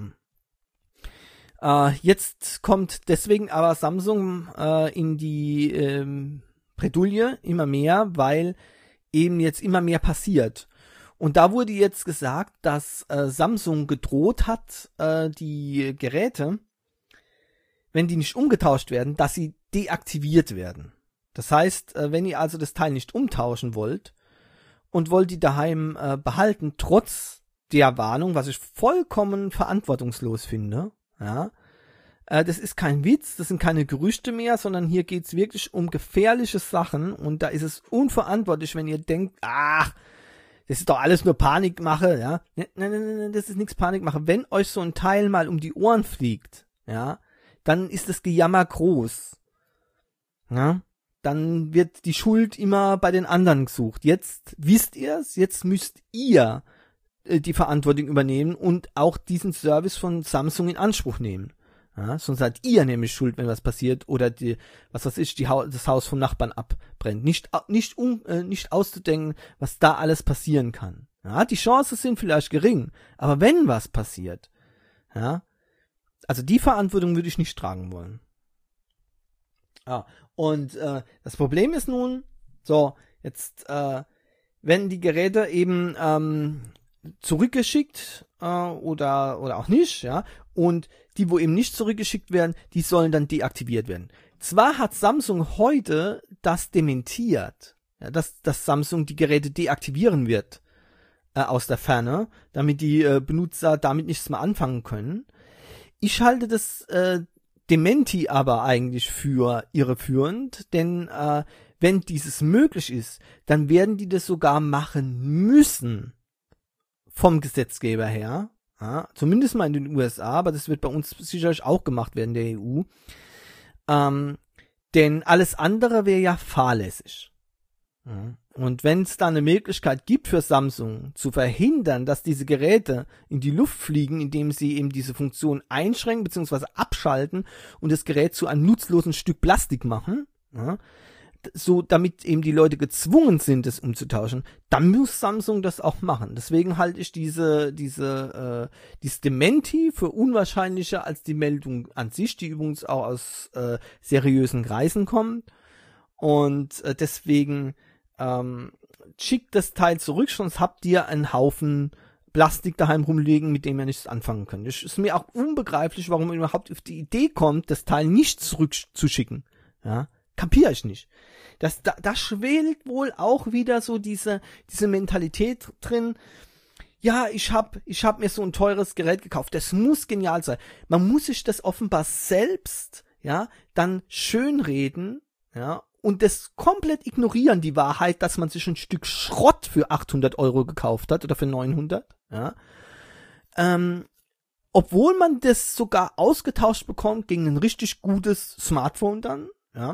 Äh, jetzt kommt deswegen aber Samsung äh, in die ähm, Bredouille immer mehr, weil eben jetzt immer mehr passiert. Und da wurde jetzt gesagt, dass äh, Samsung gedroht hat, äh, die Geräte, wenn die nicht umgetauscht werden, dass sie deaktiviert werden. Das heißt, äh, wenn ihr also das Teil nicht umtauschen wollt und wollt die daheim äh, behalten, trotz der Warnung, was ich vollkommen verantwortungslos finde, ja, das ist kein Witz, das sind keine Gerüchte mehr, sondern hier geht's wirklich um gefährliche Sachen, und da ist es unverantwortlich, wenn ihr denkt, ach, das ist doch alles nur Panikmache, ja. Nein, nein, nein, nein, das ist nichts Panikmache. Wenn euch so ein Teil mal um die Ohren fliegt, ja, dann ist das Gejammer groß. Ja, dann wird die Schuld immer bei den anderen gesucht. Jetzt wisst ihr's, jetzt müsst ihr äh, die Verantwortung übernehmen und auch diesen Service von Samsung in Anspruch nehmen. Ja, sonst seid ihr nämlich schuld, wenn was passiert, oder die, was weiß ich, die ha- das Haus vom Nachbarn abbrennt. Nicht, nicht, um, äh, nicht auszudenken, was da alles passieren kann. Ja, die Chancen sind vielleicht gering, aber wenn was passiert, ja, also die Verantwortung würde ich nicht tragen wollen. Ja, und äh, das Problem ist nun, so, jetzt äh, werden die Geräte eben ähm, zurückgeschickt äh, oder oder auch nicht, ja, und die, wo eben nicht zurückgeschickt werden, die sollen dann deaktiviert werden. Zwar hat Samsung heute das dementiert, ja, dass, dass Samsung die Geräte deaktivieren wird äh, aus der Ferne, damit die äh, Benutzer damit nichts mehr anfangen können. Ich halte das äh, Dementi aber eigentlich für irreführend, denn äh, wenn dieses möglich ist, dann werden die das sogar machen müssen vom Gesetzgeber her, ja, zumindest mal in den U S A, aber das wird bei uns sicherlich auch gemacht werden, der E U, ähm, denn alles andere wäre ja fahrlässig. Ja. Und wenn es da eine Möglichkeit gibt für Samsung zu verhindern, dass diese Geräte in die Luft fliegen, indem sie eben diese Funktion einschränken bzw. abschalten und das Gerät zu einem nutzlosen Stück Plastik machen, ja, so damit eben die Leute gezwungen sind, es umzutauschen, dann muss Samsung das auch machen. Deswegen halte ich diese diese äh, dieses Dementi für unwahrscheinlicher als die Meldung an sich, die übrigens auch aus äh, seriösen Kreisen kommt. Und äh, deswegen ähm, schickt das Teil zurück, sonst habt ihr einen Haufen Plastik daheim rumliegen, mit dem ihr nichts anfangen könnt. Es ist mir auch unbegreiflich, warum man überhaupt auf die Idee kommt, das Teil nicht zurückzuschicken. Ja, kapiere ich nicht. Das, da, da schwelt wohl auch wieder so diese, diese Mentalität drin. Ja, ich hab, ich hab mir so ein teures Gerät gekauft. Das muss genial sein. Man muss sich das offenbar selbst, ja, dann schönreden, ja, und das komplett ignorieren, die Wahrheit, dass man sich ein Stück Schrott für achthundert Euro gekauft hat oder für neunhundert, ja. Ähm, obwohl man das sogar ausgetauscht bekommt gegen ein richtig gutes Smartphone dann, ja.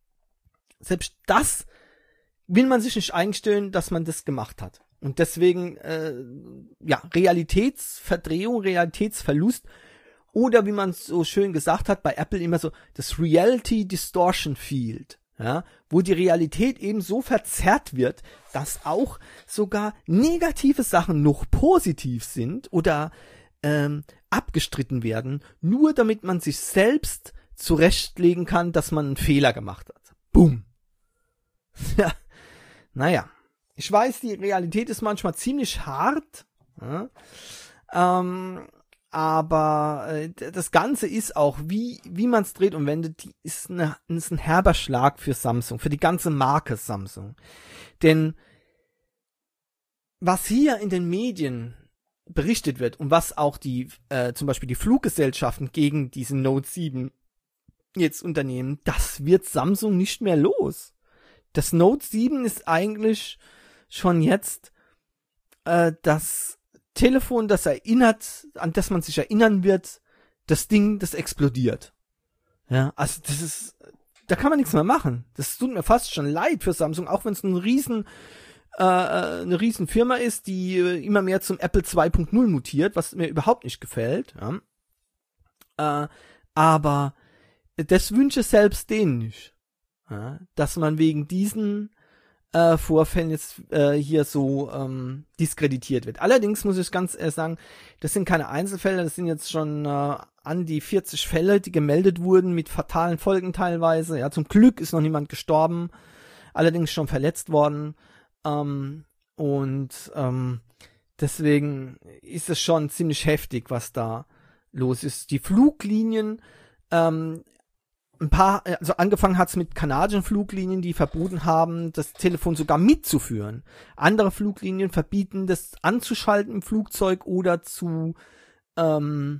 Selbst das will man sich nicht eingestehen, dass man das gemacht hat. Und deswegen, äh, ja, Realitätsverdrehung, Realitätsverlust oder wie man es so schön gesagt hat, bei Apple immer so, das Reality Distortion Field, ja, wo die Realität eben so verzerrt wird, dass auch sogar negative Sachen noch positiv sind oder ähm, abgestritten werden, nur damit man sich selbst zurechtlegen kann, dass man einen Fehler gemacht hat. Boom. Ja, naja, ich weiß, die Realität ist manchmal ziemlich hart, ja, ähm, aber äh, das Ganze ist auch, wie wie man es dreht und wendet, die ist, eine, ist ein herber Schlag für Samsung, für die ganze Marke Samsung. Denn was hier in den Medien berichtet wird und was auch die, äh, zum Beispiel die Fluggesellschaften gegen diesen Note sieben jetzt unternehmen, das wird Samsung nicht mehr los. Das Note sieben ist eigentlich schon jetzt äh, das Telefon, das erinnert, an das man sich erinnern wird, das Ding, das explodiert. Ja, also das ist, da kann man nichts mehr machen. Das tut mir fast schon leid für Samsung, auch wenn es ein riesen, äh, eine riesen Firma ist, die äh, immer mehr zum Apple zwei Punkt null mutiert, was mir überhaupt nicht gefällt. Ja. Äh, aber das wünsche selbst denen nicht. Ja, dass man wegen diesen äh, Vorfällen jetzt äh, hier so ähm, diskreditiert wird. Allerdings muss ich ganz ehrlich sagen, das sind keine Einzelfälle, das sind jetzt schon äh, an die vierzig Fälle, die gemeldet wurden mit fatalen Folgen teilweise. Ja, zum Glück ist noch niemand gestorben, allerdings schon verletzt worden. Ähm, und ähm, deswegen ist es schon ziemlich heftig, was da los ist. Die Fluglinien ähm, ein paar, also angefangen hat's mit kanadischen Fluglinien, die verboten haben, das Telefon sogar mitzuführen. Andere Fluglinien verbieten, das anzuschalten im Flugzeug oder zu ähm,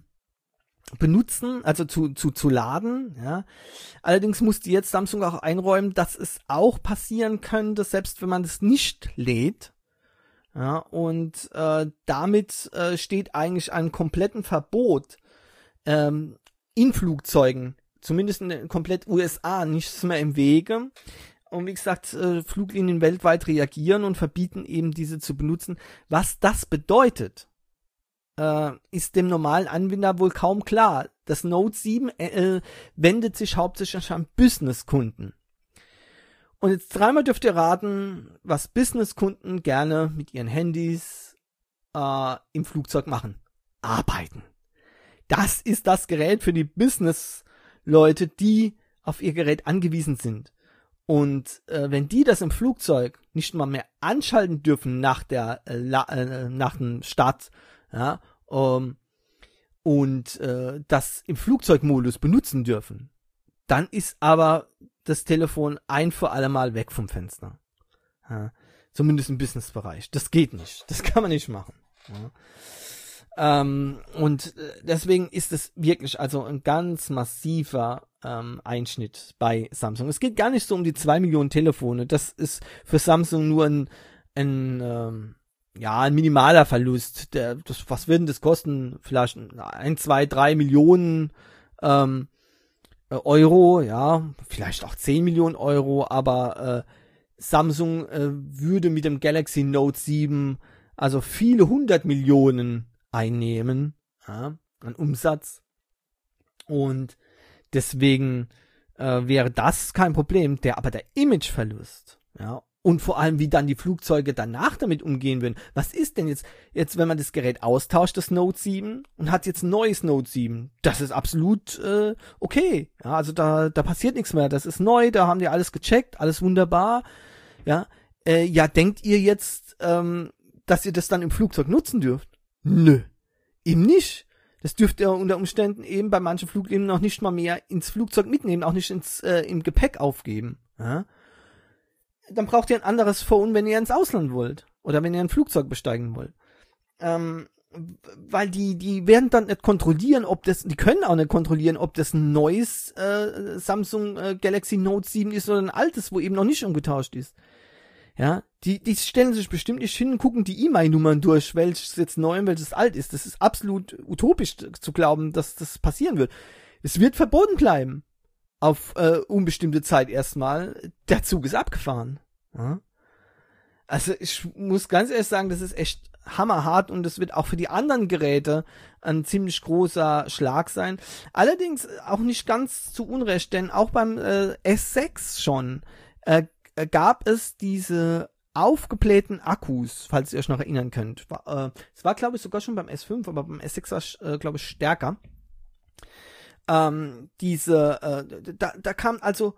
benutzen, also zu zu zu laden. Ja. Allerdings musste jetzt Samsung auch einräumen, dass es auch passieren könnte, selbst wenn man es nicht lädt. Ja, und äh, damit äh, steht eigentlich ein kompletten Verbot ähm, in Flugzeugen, zumindest in komplett U S A, nichts mehr im Wege. Und wie gesagt, äh, Fluglinien weltweit reagieren und verbieten eben diese zu benutzen. Was das bedeutet, äh, ist dem normalen Anwender wohl kaum klar. Das Note sieben äh, wendet sich hauptsächlich an Businesskunden. Und jetzt dreimal dürft ihr raten, was Businesskunden gerne mit ihren Handys äh, im Flugzeug machen? Arbeiten. Das ist das Gerät für die Business-Leute, die auf ihr Gerät angewiesen sind. Und äh, wenn die das im Flugzeug nicht mal mehr anschalten dürfen nach der äh, la, äh, nach dem Start, ja, um, und äh, das im Flugzeugmodus benutzen dürfen, dann ist aber das Telefon ein für alle Mal weg vom Fenster. Ja, zumindest im Businessbereich. Das geht nicht. Das kann man nicht machen. Ja. Ähm, und deswegen ist es wirklich also ein ganz massiver ähm, Einschnitt bei Samsung. Es geht gar nicht so um die zwei Millionen Telefone. Das ist für Samsung nur ein, ein ähm, ja, ein minimaler Verlust. Der, das, was würden das kosten? Vielleicht ein, zwei, drei Millionen ähm, Euro, ja, vielleicht auch zehn Millionen Euro, aber äh, Samsung äh, würde mit dem Galaxy Note sieben also viele hundert Millionen einnehmen, ja, an Umsatz, und deswegen äh, wäre das kein Problem, der aber der Imageverlust, ja, und vor allem wie dann die Flugzeuge danach damit umgehen würden. Was ist denn jetzt, jetzt wenn man das Gerät austauscht, das Note sieben, und hat jetzt ein neues Note sieben, das ist absolut äh, okay, ja, also da da passiert nichts mehr, das ist neu, da haben die alles gecheckt, alles wunderbar, ja, äh, ja, denkt ihr jetzt, ähm, dass ihr das dann im Flugzeug nutzen dürft? Nö, eben nicht. Das dürft ihr unter Umständen eben bei manchen Fluglinien noch nicht mal mehr ins Flugzeug mitnehmen, auch nicht ins äh, im Gepäck aufgeben. Ja? Dann braucht ihr ein anderes Phone, wenn ihr ins Ausland wollt oder wenn ihr ein Flugzeug besteigen wollt. Ähm, weil die die werden dann nicht kontrollieren, ob das, die können auch nicht kontrollieren, ob das ein neues äh, Samsung äh, Galaxy Note sieben ist oder ein altes, wo eben noch nicht umgetauscht ist. Ja, die, die stellen sich bestimmt nicht hin und gucken die E-Mail Nummern durch, welches jetzt neu und welches alt ist. Das ist absolut utopisch zu glauben, dass das passieren wird. Es wird verboten bleiben. Auf äh, unbestimmte Zeit erstmal. Der Zug ist abgefahren. Ja? Also ich muss ganz ehrlich sagen, das ist echt hammerhart, und das wird auch für die anderen Geräte ein ziemlich großer Schlag sein. Allerdings auch nicht ganz zu Unrecht, denn auch beim äh, S sechs schon äh, gab es diese aufgeblähten Akkus, falls ihr euch noch erinnern könnt. War, äh, es war, glaube ich, sogar schon beim S fünf, aber beim S sechs war es, äh, glaube ich, stärker. Ähm, diese, äh, da, da kam also,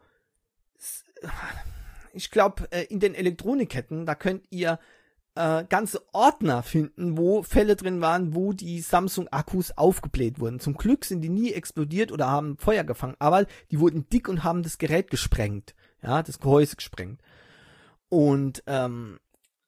ich glaube, äh, in den Elektronikketten, da könnt ihr äh, ganze Ordner finden, wo Fälle drin waren, wo die Samsung-Akkus aufgebläht wurden. Zum Glück sind die nie explodiert oder haben Feuer gefangen, aber die wurden dick und haben das Gerät gesprengt. Ja, das Gehäuse gesprengt. Und ähm,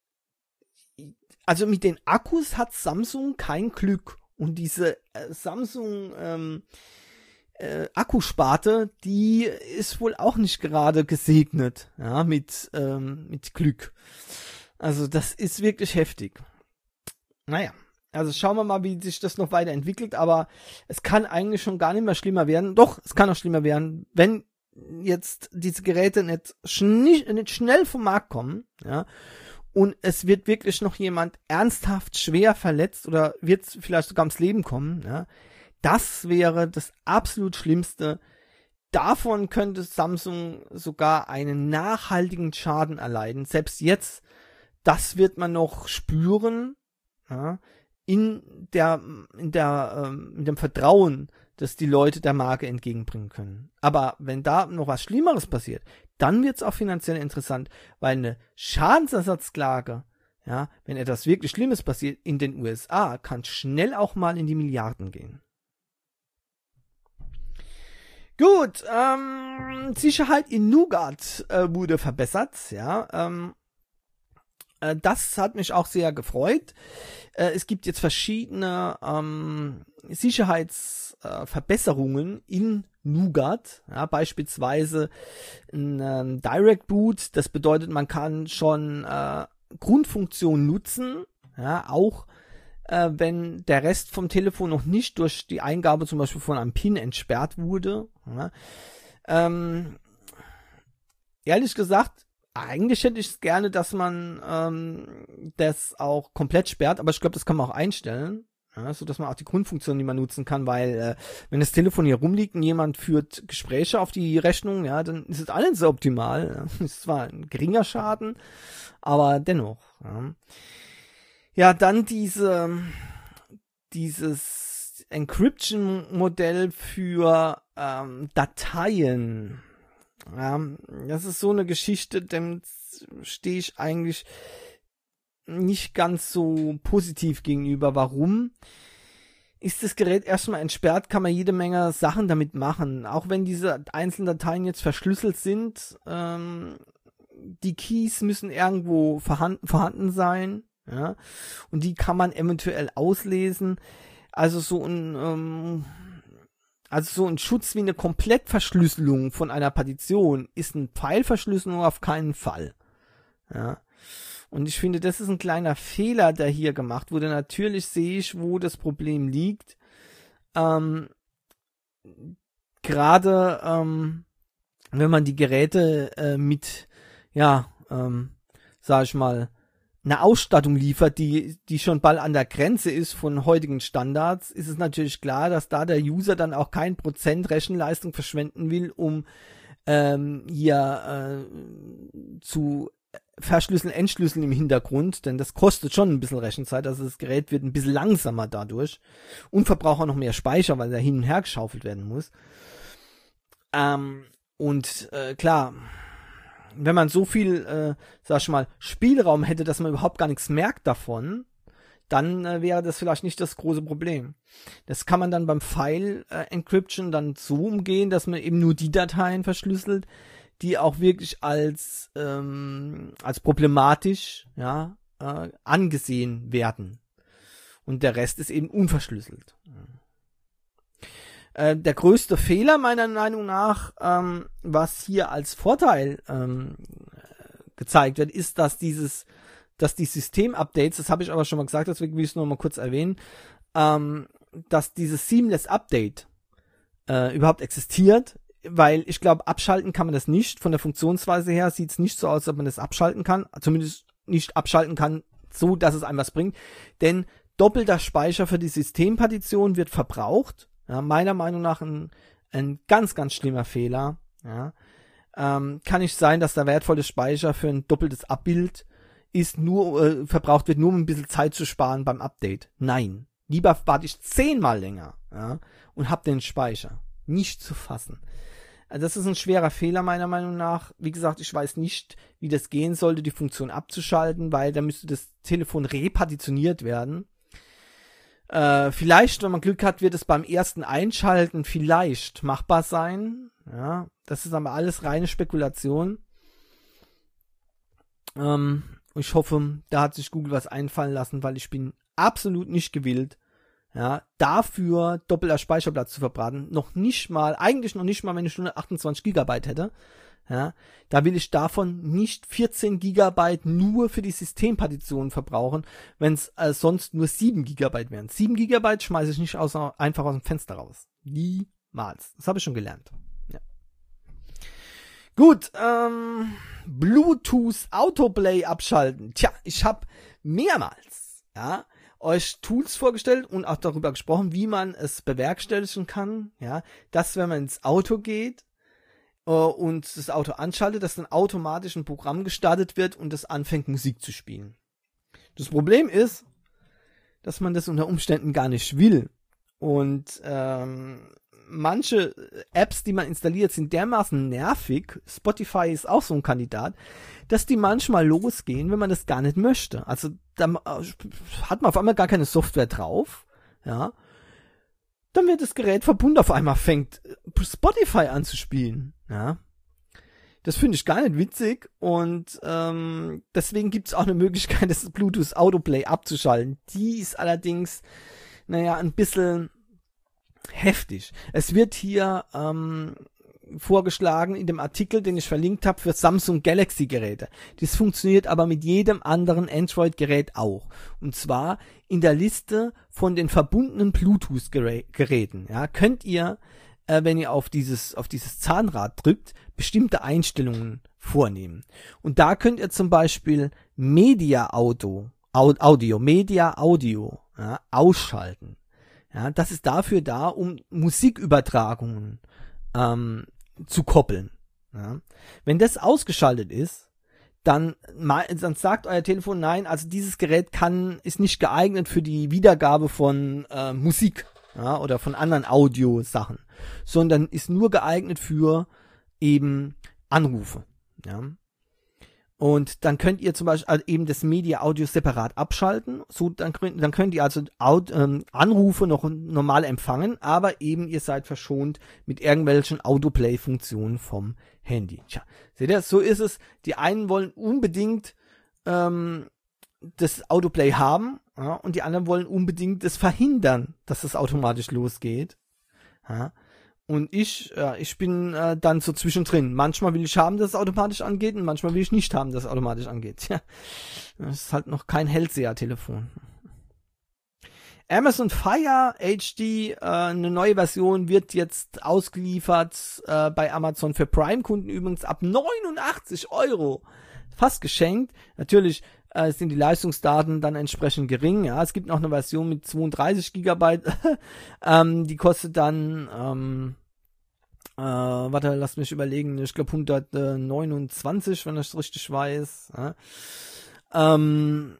also mit den Akkus hat Samsung kein Glück. Und diese äh, Samsung ähm, äh, Akkusparte, die ist wohl auch nicht gerade gesegnet, ja, mit ähm, mit Glück. Also das ist wirklich heftig. Naja, also schauen wir mal, wie sich das noch weiterentwickelt. Aber es kann eigentlich schon gar nicht mehr schlimmer werden. Doch, es kann auch schlimmer werden, wenn jetzt diese Geräte nicht, schn- nicht schnell vom Markt kommen, ja, und es wird wirklich noch jemand ernsthaft schwer verletzt oder wird vielleicht sogar ums Leben kommen, ja, das wäre das absolut Schlimmste. Davon könnte Samsung sogar einen nachhaltigen Schaden erleiden. Selbst jetzt, das wird man noch spüren, ja, in der, in der, ähm, in dem Vertrauen, das die Leute der Marke entgegenbringen können. Aber wenn da noch was Schlimmeres passiert, dann wird's auch finanziell interessant, weil eine Schadensersatzklage, ja, wenn etwas wirklich Schlimmes passiert in den U S A, kann schnell auch mal in die Milliarden gehen. Gut, ähm, Sicherheit in Nougat äh, wurde verbessert, ja, ähm, äh, das hat mich auch sehr gefreut. Äh, es gibt jetzt verschiedene ähm, Sicherheitsverbesserungen äh, in Nougat, ja, beispielsweise ein ähm, Direct Boot, das bedeutet, man kann schon äh, Grundfunktionen nutzen, ja, auch äh, wenn der Rest vom Telefon noch nicht durch die Eingabe zum Beispiel von einem PIN entsperrt wurde. Ja. Ähm, ehrlich gesagt, eigentlich hätte ich es gerne, dass man ähm, das auch komplett sperrt, aber ich glaube, das kann man auch einstellen, ja, so dass man auch die Grundfunktion, die man nutzen kann, weil äh, wenn das Telefon hier rumliegt und jemand führt Gespräche auf die Rechnung, ja, dann ist es alles so optimal. Ja. Ist zwar ein geringer Schaden, aber dennoch. Ja. Ja, dann diese, dieses Encryption-Modell für ähm, Dateien. Ja, das ist so eine Geschichte, dem stehe ich eigentlich nicht ganz so positiv gegenüber. Warum? Ist das Gerät erstmal entsperrt, kann man jede Menge Sachen damit machen. Auch wenn diese einzelnen Dateien jetzt verschlüsselt sind, ähm, die Keys müssen irgendwo vorhanden, vorhanden sein, ja, und die kann man eventuell auslesen. Also so ein, ähm, also so ein Schutz wie eine Komplettverschlüsselung von einer Partition ist eine Pfeilverschlüsselung auf keinen Fall. Ja. Und ich finde, das ist ein kleiner Fehler, der hier gemacht wurde. Natürlich sehe ich, wo das Problem liegt. Ähm, Gerade ähm, wenn man die Geräte äh, mit, ja, ähm, sag ich mal, eine Ausstattung liefert, die die schon bald an der Grenze ist von heutigen Standards, ist es natürlich klar, dass da der User dann auch kein Prozent Rechenleistung verschwenden will, um ähm, hier äh, zu verschlüsseln, entschlüsseln im Hintergrund, denn das kostet schon ein bisschen Rechenzeit, also das Gerät wird ein bisschen langsamer dadurch und verbraucht auch noch mehr Speicher, weil er hin und her geschaufelt werden muss. Ähm, und äh, klar, wenn man so viel, äh, sag ich mal, Spielraum hätte, dass man überhaupt gar nichts merkt davon, dann äh, wäre das vielleicht nicht das große Problem. Das kann man dann beim File äh, Encryption dann so umgehen, dass man eben nur die Dateien verschlüsselt, die auch wirklich als ähm, als problematisch, ja, äh, angesehen werden. Und der Rest ist eben unverschlüsselt. Äh, der größte Fehler meiner Meinung nach, ähm, was hier als Vorteil ähm, gezeigt wird, ist, dass dieses, dass die System-Updates, das habe ich aber schon mal gesagt, deswegen will ich es nur mal kurz erwähnen, ähm, dass dieses Seamless Update äh, überhaupt existiert, weil ich glaube, abschalten kann man das nicht. Von der Funktionsweise her sieht es nicht so aus, als ob man das abschalten kann, zumindest nicht abschalten kann, so dass es einem was bringt, denn doppelter Speicher für die Systempartition wird verbraucht. Ja, meiner Meinung nach ein, ein ganz, ganz schlimmer Fehler. Ja. Ähm, kann nicht sein, dass der wertvolle Speicher für ein doppeltes Abbild ist nur äh, verbraucht wird, nur um ein bisschen Zeit zu sparen beim Update. Nein, lieber warte ich zehnmal länger, ja, und hab den Speicher. Nicht zu fassen. Also das ist ein schwerer Fehler meiner Meinung nach. Wie gesagt, ich weiß nicht, wie das gehen sollte, die Funktion abzuschalten, weil da müsste das Telefon repartitioniert werden. Äh, vielleicht, wenn man Glück hat, wird es beim ersten Einschalten vielleicht machbar sein. Ja, das ist aber alles reine Spekulation. Ähm, ich hoffe, da hat sich Google was einfallen lassen, weil ich bin absolut nicht gewillt, ja, dafür doppelter Speicherplatz zu verbraten. Noch nicht mal, eigentlich noch nicht mal, wenn ich nur achtundzwanzig Gigabyte hätte. Ja, da will ich davon nicht vierzehn Gigabyte nur für die Systempartition verbrauchen, wenn es äh, sonst nur sieben Gigabyte wären. sieben Gigabyte schmeiße ich nicht aus, einfach aus dem Fenster raus. Niemals. Das habe ich schon gelernt. Ja. Gut, ähm, Bluetooth Autoplay abschalten. Tja, ich habe mehrmals, ja, euch Tools vorgestellt und auch darüber gesprochen, wie man es bewerkstelligen kann, ja, dass wenn man ins Auto geht und das Auto anschaltet, dass dann automatisch ein Programm gestartet wird und das anfängt Musik zu spielen. Das Problem ist, dass man das unter Umständen gar nicht will. Und ähm, manche Apps, die man installiert, sind dermaßen nervig, Spotify ist auch so ein Kandidat, dass die manchmal losgehen, wenn man das gar nicht möchte. Also da hat man auf einmal gar keine Software drauf, ja. Dann wird das Gerät verbunden, auf einmal fängt Spotify an zu spielen, ja. Das finde ich gar nicht witzig und ähm, deswegen gibt es auch eine Möglichkeit, das Bluetooth Autoplay abzuschalten. Die ist allerdings, naja, ein bisschen heftig. Es wird hier ähm, vorgeschlagen in dem Artikel, den ich verlinkt habe, für Samsung Galaxy Geräte. Das funktioniert aber mit jedem anderen Android-Gerät auch. Und zwar in der Liste von den verbundenen Bluetooth-Geräten. Ja, könnt ihr, äh, wenn ihr auf dieses auf dieses Zahnrad drückt, bestimmte Einstellungen vornehmen. Und da könnt ihr zum Beispiel Media Audio, Audio, Media Audio, ja, ausschalten. Ja, das ist dafür da, um Musikübertragungen ähm, zu koppeln. Ja. Wenn das ausgeschaltet ist, dann, dann sagt euer Telefon, nein, also dieses Gerät kann, ist nicht geeignet für die Wiedergabe von äh, Musik, ja, oder von anderen Audiosachen, sondern ist nur geeignet für eben Anrufe, ja. Und dann könnt ihr zum Beispiel eben das Media Audio separat abschalten. So, dann könnt, dann könnt ihr also Aud, ähm, Anrufe noch normal empfangen, aber eben ihr seid verschont mit irgendwelchen Autoplay-Funktionen vom Handy. Tja, seht ihr, so ist es. Die einen wollen unbedingt ähm, das Autoplay haben, ja, und die anderen wollen unbedingt das verhindern, dass das automatisch losgeht. Ja. Und ich, ja, ich bin äh, dann so zwischendrin. Manchmal will ich haben, dass es automatisch angeht, und manchmal will ich nicht haben, dass es automatisch angeht. Ja, das ist halt noch kein Hellseher-Telefon. Amazon Fire H D, äh, eine neue Version, wird jetzt ausgeliefert äh, bei Amazon für Prime-Kunden übrigens ab neunundachtzig Euro. Fast geschenkt. Natürlich äh, sind die Leistungsdaten dann entsprechend gering. Ja, es gibt noch eine Version mit zweiunddreißig Gigabyte. ähm, die kostet dann, ähm, äh, warte, lass mich überlegen, ich glaube hundertneunundzwanzig, wenn ich es richtig weiß. Ja. Ähm,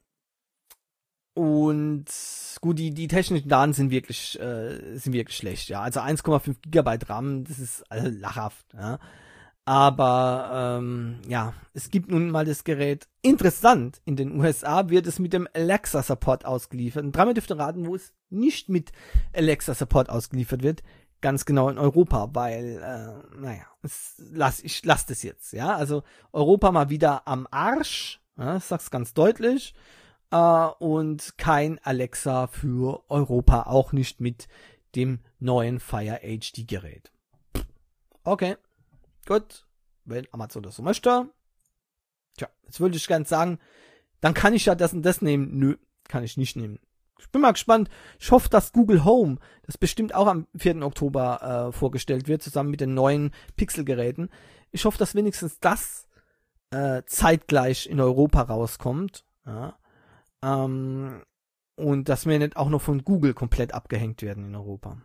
und gut, die, die technischen Daten sind wirklich, äh, sind wirklich schlecht. Ja, also eins Komma fünf Gigabyte RAM, das ist also lachhaft. Ja. Aber ähm, ja, es gibt nun mal das Gerät. Interessant, in den U S A wird es mit dem Alexa-Support ausgeliefert. Und dreimal dürft ihr raten, wo es nicht mit Alexa-Support ausgeliefert wird. Ganz genau in Europa, weil, äh, naja, es, lass, ich lasse das jetzt. Ja, also Europa mal wieder am Arsch, ja, ich sag's ganz deutlich. Äh, und kein Alexa für Europa, auch nicht mit dem neuen Fire H D-Gerät. Okay. Gut, wenn Amazon das so möchte. Tja, jetzt würde ich ganz sagen, dann kann ich ja das und das nehmen. Nö, kann ich nicht nehmen. Ich bin mal gespannt. Ich hoffe, dass Google Home, das bestimmt auch am vierten Oktober äh, vorgestellt wird, zusammen mit den neuen Pixel-Geräten. Ich hoffe, dass wenigstens das äh, zeitgleich in Europa rauskommt. Ja. Ähm, und dass wir nicht auch noch von Google komplett abgehängt werden in Europa.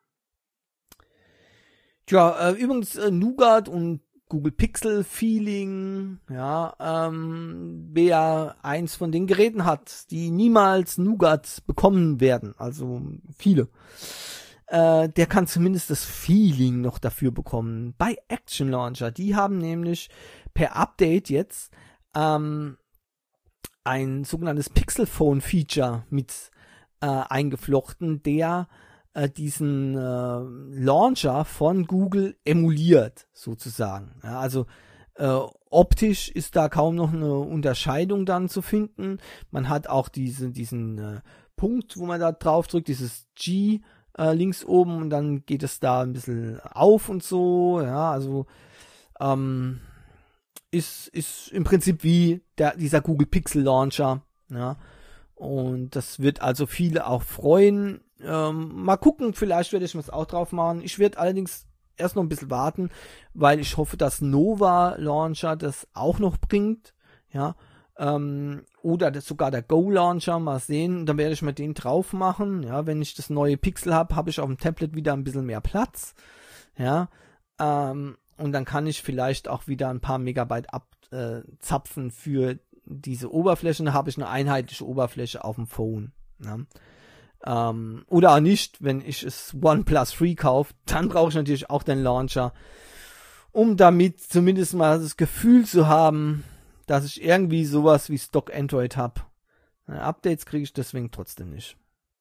Tja, äh, übrigens äh, Nougat und Google Pixel Feeling, ja, ähm, wer eins von den Geräten hat, die niemals Nougat bekommen werden, also viele, äh, der kann zumindest das Feeling noch dafür bekommen. Bei Action Launcher, die haben nämlich per Update jetzt ähm, ein sogenanntes Pixel Phone Feature mit äh, eingeflochten, der diesen äh, Launcher von Google emuliert, sozusagen. Ja, also äh, optisch ist da kaum noch eine Unterscheidung dann zu finden. Man hat auch diese, diesen äh, Punkt, wo man da drauf drückt, dieses G äh, links oben, und dann geht es da ein bisschen auf und so. Ja, also ähm, ist, ist im Prinzip wie der, dieser Google Pixel Launcher. Ja, und das wird also viele auch freuen. Ähm, mal gucken, vielleicht werde ich was auch drauf machen. Ich werde allerdings erst noch ein bisschen warten, weil ich hoffe, dass Nova Launcher das auch noch bringt, ja, ähm, oder das sogar der Go Launcher, mal sehen, dann werde ich mal den drauf machen, ja, wenn ich das neue Pixel habe, habe ich auf dem Tablet wieder ein bisschen mehr Platz, ja, ähm, und dann kann ich vielleicht auch wieder ein paar Megabyte abzapfen für diese Oberfläche, dann habe ich eine einheitliche Oberfläche auf dem Phone, ja. Ähm, oder auch nicht, wenn ich es OnePlus Free kaufe, dann brauche ich natürlich auch den Launcher, um damit zumindest mal das Gefühl zu haben, dass ich irgendwie sowas wie Stock Android habe. Updates kriege ich deswegen trotzdem nicht.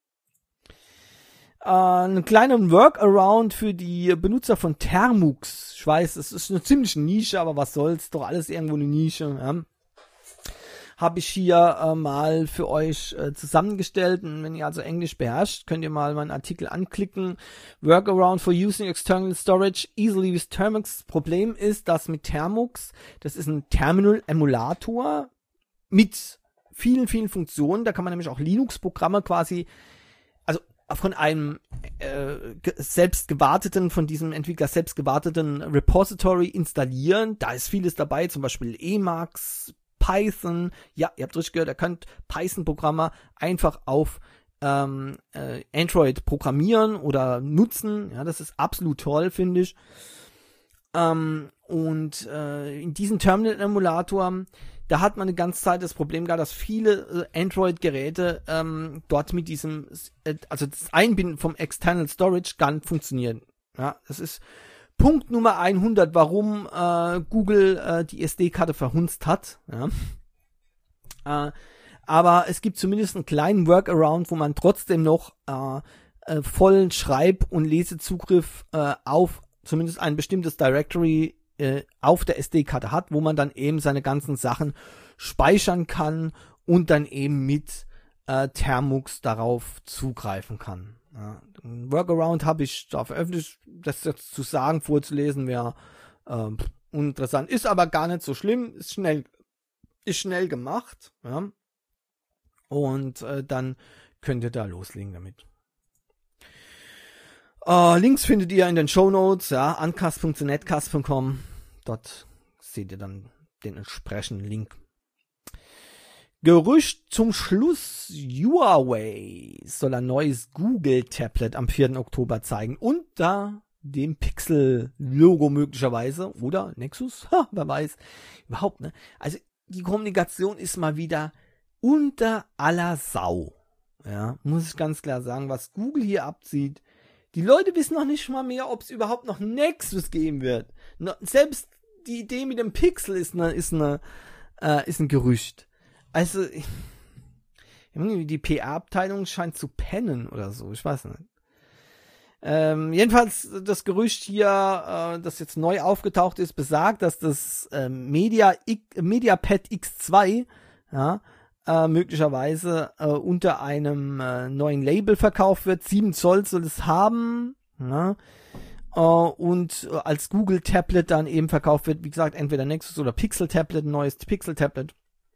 Äh, einen kleinen Workaround für die Benutzer von Termux. Ich weiß, es ist eine ziemliche Nische, aber was soll's, doch alles irgendwo eine Nische, ja. Habe ich hier äh, mal für euch äh, zusammengestellt. Und wenn ihr also Englisch beherrscht, könnt ihr mal meinen Artikel anklicken. Workaround for using external storage easily with Termux. Problem ist, dass mit Termux, das ist ein Terminal-Emulator mit vielen, vielen Funktionen. Da kann man nämlich auch Linux-Programme quasi, also von einem äh, selbst gewarteten, von diesem Entwickler selbst gewarteten Repository installieren. Da ist vieles dabei, zum Beispiel Emacs, Python, ja, ihr habt richtig gehört, ihr könnt Python-Programme einfach auf ähm, äh, Android programmieren oder nutzen, ja, das ist absolut toll, finde ich. Ähm, und äh, in diesem Terminal-Emulator, da hat man eine ganze Zeit das Problem gehabt, dass viele äh, Android-Geräte ähm, dort mit diesem, äh, also das Einbinden vom External Storage gar nicht funktionieren. Ja, das ist Punkt Nummer hundert, warum äh, Google äh, die S D-Karte verhunzt hat. Ja. Äh, aber es gibt zumindest einen kleinen Workaround, wo man trotzdem noch äh, äh, vollen Schreib- und Lesezugriff äh, auf zumindest ein bestimmtes Directory äh, auf der S D-Karte hat, wo man dann eben seine ganzen Sachen speichern kann und dann eben mit äh, Termux darauf zugreifen kann. Ja, ein Workaround habe ich da veröffentlicht, das jetzt zu sagen, vorzulesen wäre äh, uninteressant, ist aber gar nicht so schlimm, ist schnell, ist schnell gemacht, ja. Und äh, dann könnt ihr da loslegen damit. Äh, Links findet ihr in den Shownotes, ja, uncast punkt netcast punkt com, dort seht ihr dann den entsprechenden Link. Gerücht zum Schluss, Huawei soll ein neues Google-Tablet am vierten Oktober zeigen. Unter dem Pixel-Logo möglicherweise. Oder Nexus? Ha, wer weiß. Überhaupt, ne? Also die Kommunikation ist mal wieder unter aller Sau. Ja, muss ich ganz klar sagen, was Google hier abzieht. Die Leute wissen noch nicht mal mehr, ob es überhaupt noch Nexus geben wird. No, selbst die Idee mit dem Pixel ist, eine, ist, eine, äh, ist ein Gerücht. Also, irgendwie die P R-Abteilung scheint zu pennen oder so, ich weiß nicht. Ähm, jedenfalls das Gerücht hier, äh, das jetzt neu aufgetaucht ist, besagt, dass das äh, Media MediaPad X zwei, ja, äh, möglicherweise äh, unter einem äh, neuen Label verkauft wird. sieben Zoll soll es haben, ja, äh, und äh, als Google Tablet dann eben verkauft wird, wie gesagt, entweder Nexus oder Pixel Tablet, ein neues Pixel Tablet.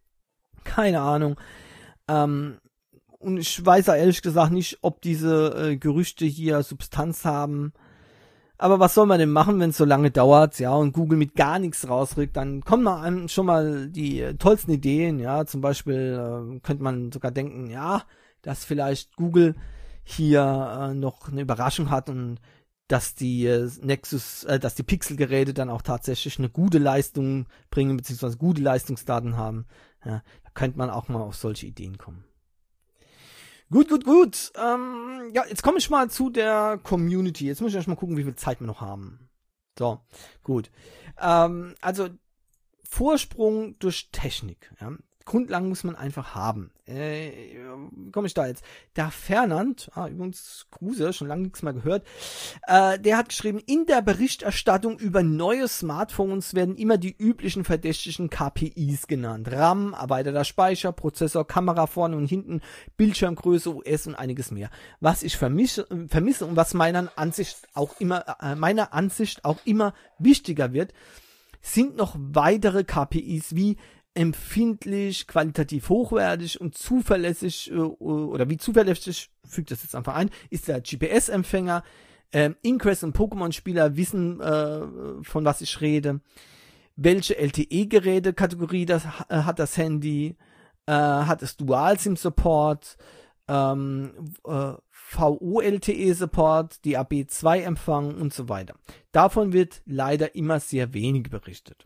Keine Ahnung. Ähm, und ich weiß ja ehrlich gesagt nicht, ob diese äh, Gerüchte hier Substanz haben. Aber was soll man denn machen, wenn es so lange dauert, ja, und Google mit gar nichts rausrückt, dann kommen mal einem schon mal die äh, tollsten Ideen, ja, zum Beispiel äh, könnte man sogar denken, ja, dass vielleicht Google hier äh, noch eine Überraschung hat und dass die äh, Nexus, äh, dass die Pixel-Geräte dann auch tatsächlich eine gute Leistung bringen, beziehungsweise gute Leistungsdaten haben. Ja, da könnte man auch mal auf solche Ideen kommen. Gut, gut, gut. Ähm, ja, jetzt komme ich mal zu der Community. Jetzt muss ich erst mal gucken, wie viel Zeit wir noch haben. So, gut. Ähm, also, Vorsprung durch Technik. Ja. Grundlagen muss man einfach haben. Äh, wie komme ich da jetzt? Der Fernand, ah, übrigens Grüße, schon lange nichts mehr gehört, äh, der hat geschrieben, in der Berichterstattung über neue Smartphones werden immer die üblichen verdächtigen K P Is genannt. RAM, erweiterter Speicher, Prozessor, Kamera vorne und hinten, Bildschirmgröße, O S und einiges mehr. Was ich vermisse, vermisse und was meiner Ansicht auch immer, äh, meiner Ansicht auch immer wichtiger wird, sind noch weitere K P Is wie empfindlich, qualitativ hochwertig und zuverlässig, äh, oder wie zuverlässig, fügt das jetzt einfach ein, ist der G P S-Empfänger. Ähm, Ingress und Pokémon-Spieler wissen, äh, von was ich rede. Welche L T E-Geräte-Kategorie das, äh, hat das Handy? Äh, hat es Dual-SIM-Support? Ähm, äh, V O L T E-Support, D A B zwei Empfang und so weiter. Davon wird leider immer sehr wenig berichtet.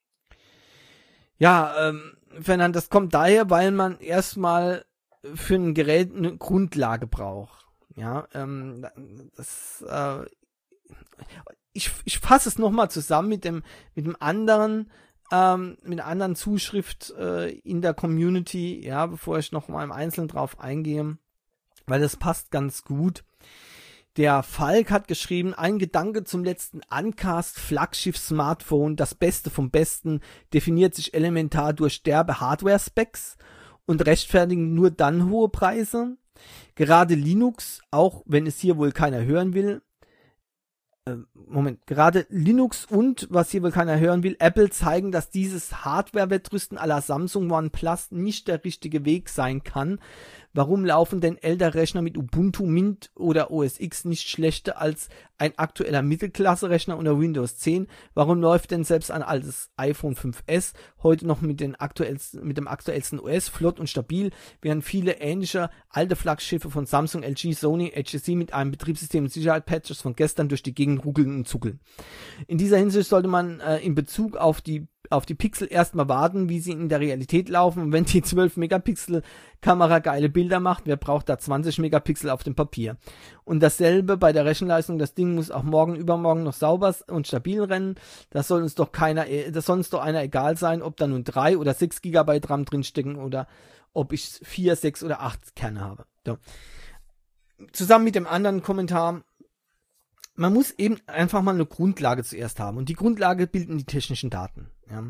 Ja, ähm, Fernand, das kommt daher, weil man erstmal für ein Gerät eine Grundlage braucht. Ja, ähm, das, äh, ich, ich fasse es nochmal zusammen mit dem, mit dem anderen, ähm, mit einer anderen Zuschrift äh, in der Community, ja, bevor ich noch mal im Einzelnen drauf eingehe, weil das passt ganz gut. Der Falk hat geschrieben, ein Gedanke zum letzten Uncast Flaggschiff-Smartphone, das Beste vom Besten, definiert sich elementar durch derbe Hardware-Specs und rechtfertigen nur dann hohe Preise. Gerade Linux, auch wenn es hier wohl keiner hören will, äh, Moment, gerade Linux und, was hier wohl keiner hören will, Apple zeigen, dass dieses Hardware-Wettrüsten à la Samsung OnePlus nicht der richtige Weg sein kann. Warum laufen denn ältere Rechner mit Ubuntu, Mint oder O S X nicht schlechter als ein aktueller Mittelklasse-Rechner unter Windows zehn? Warum läuft denn selbst ein altes iPhone fünf S heute noch mit, den aktuellsten, mit dem aktuellsten O S flott und stabil, während viele ähnliche alte Flaggschiffe von Samsung, L G, Sony, H T C mit einem Betriebssystem und Sicherheitspatches von gestern durch die Gegend ruckeln und zuckeln? In dieser Hinsicht sollte man äh, in Bezug auf die auf die Pixel erstmal warten, wie sie in der Realität laufen. Und wenn die zwölf Megapixel Kamera geile Bilder macht, wer braucht da zwanzig Megapixel auf dem Papier? Und dasselbe bei der Rechenleistung. Das Ding muss auch morgen, übermorgen noch sauber und stabil rennen. Das soll uns doch keiner, das soll uns doch einer egal sein, ob da nun drei oder sechs Gigabyte RAM drinstecken oder ob ich vier, sechs oder acht Kerne habe. So. Zusammen mit dem anderen Kommentar, man muss eben einfach mal eine Grundlage zuerst haben. Und die Grundlage bilden die technischen Daten. Ja.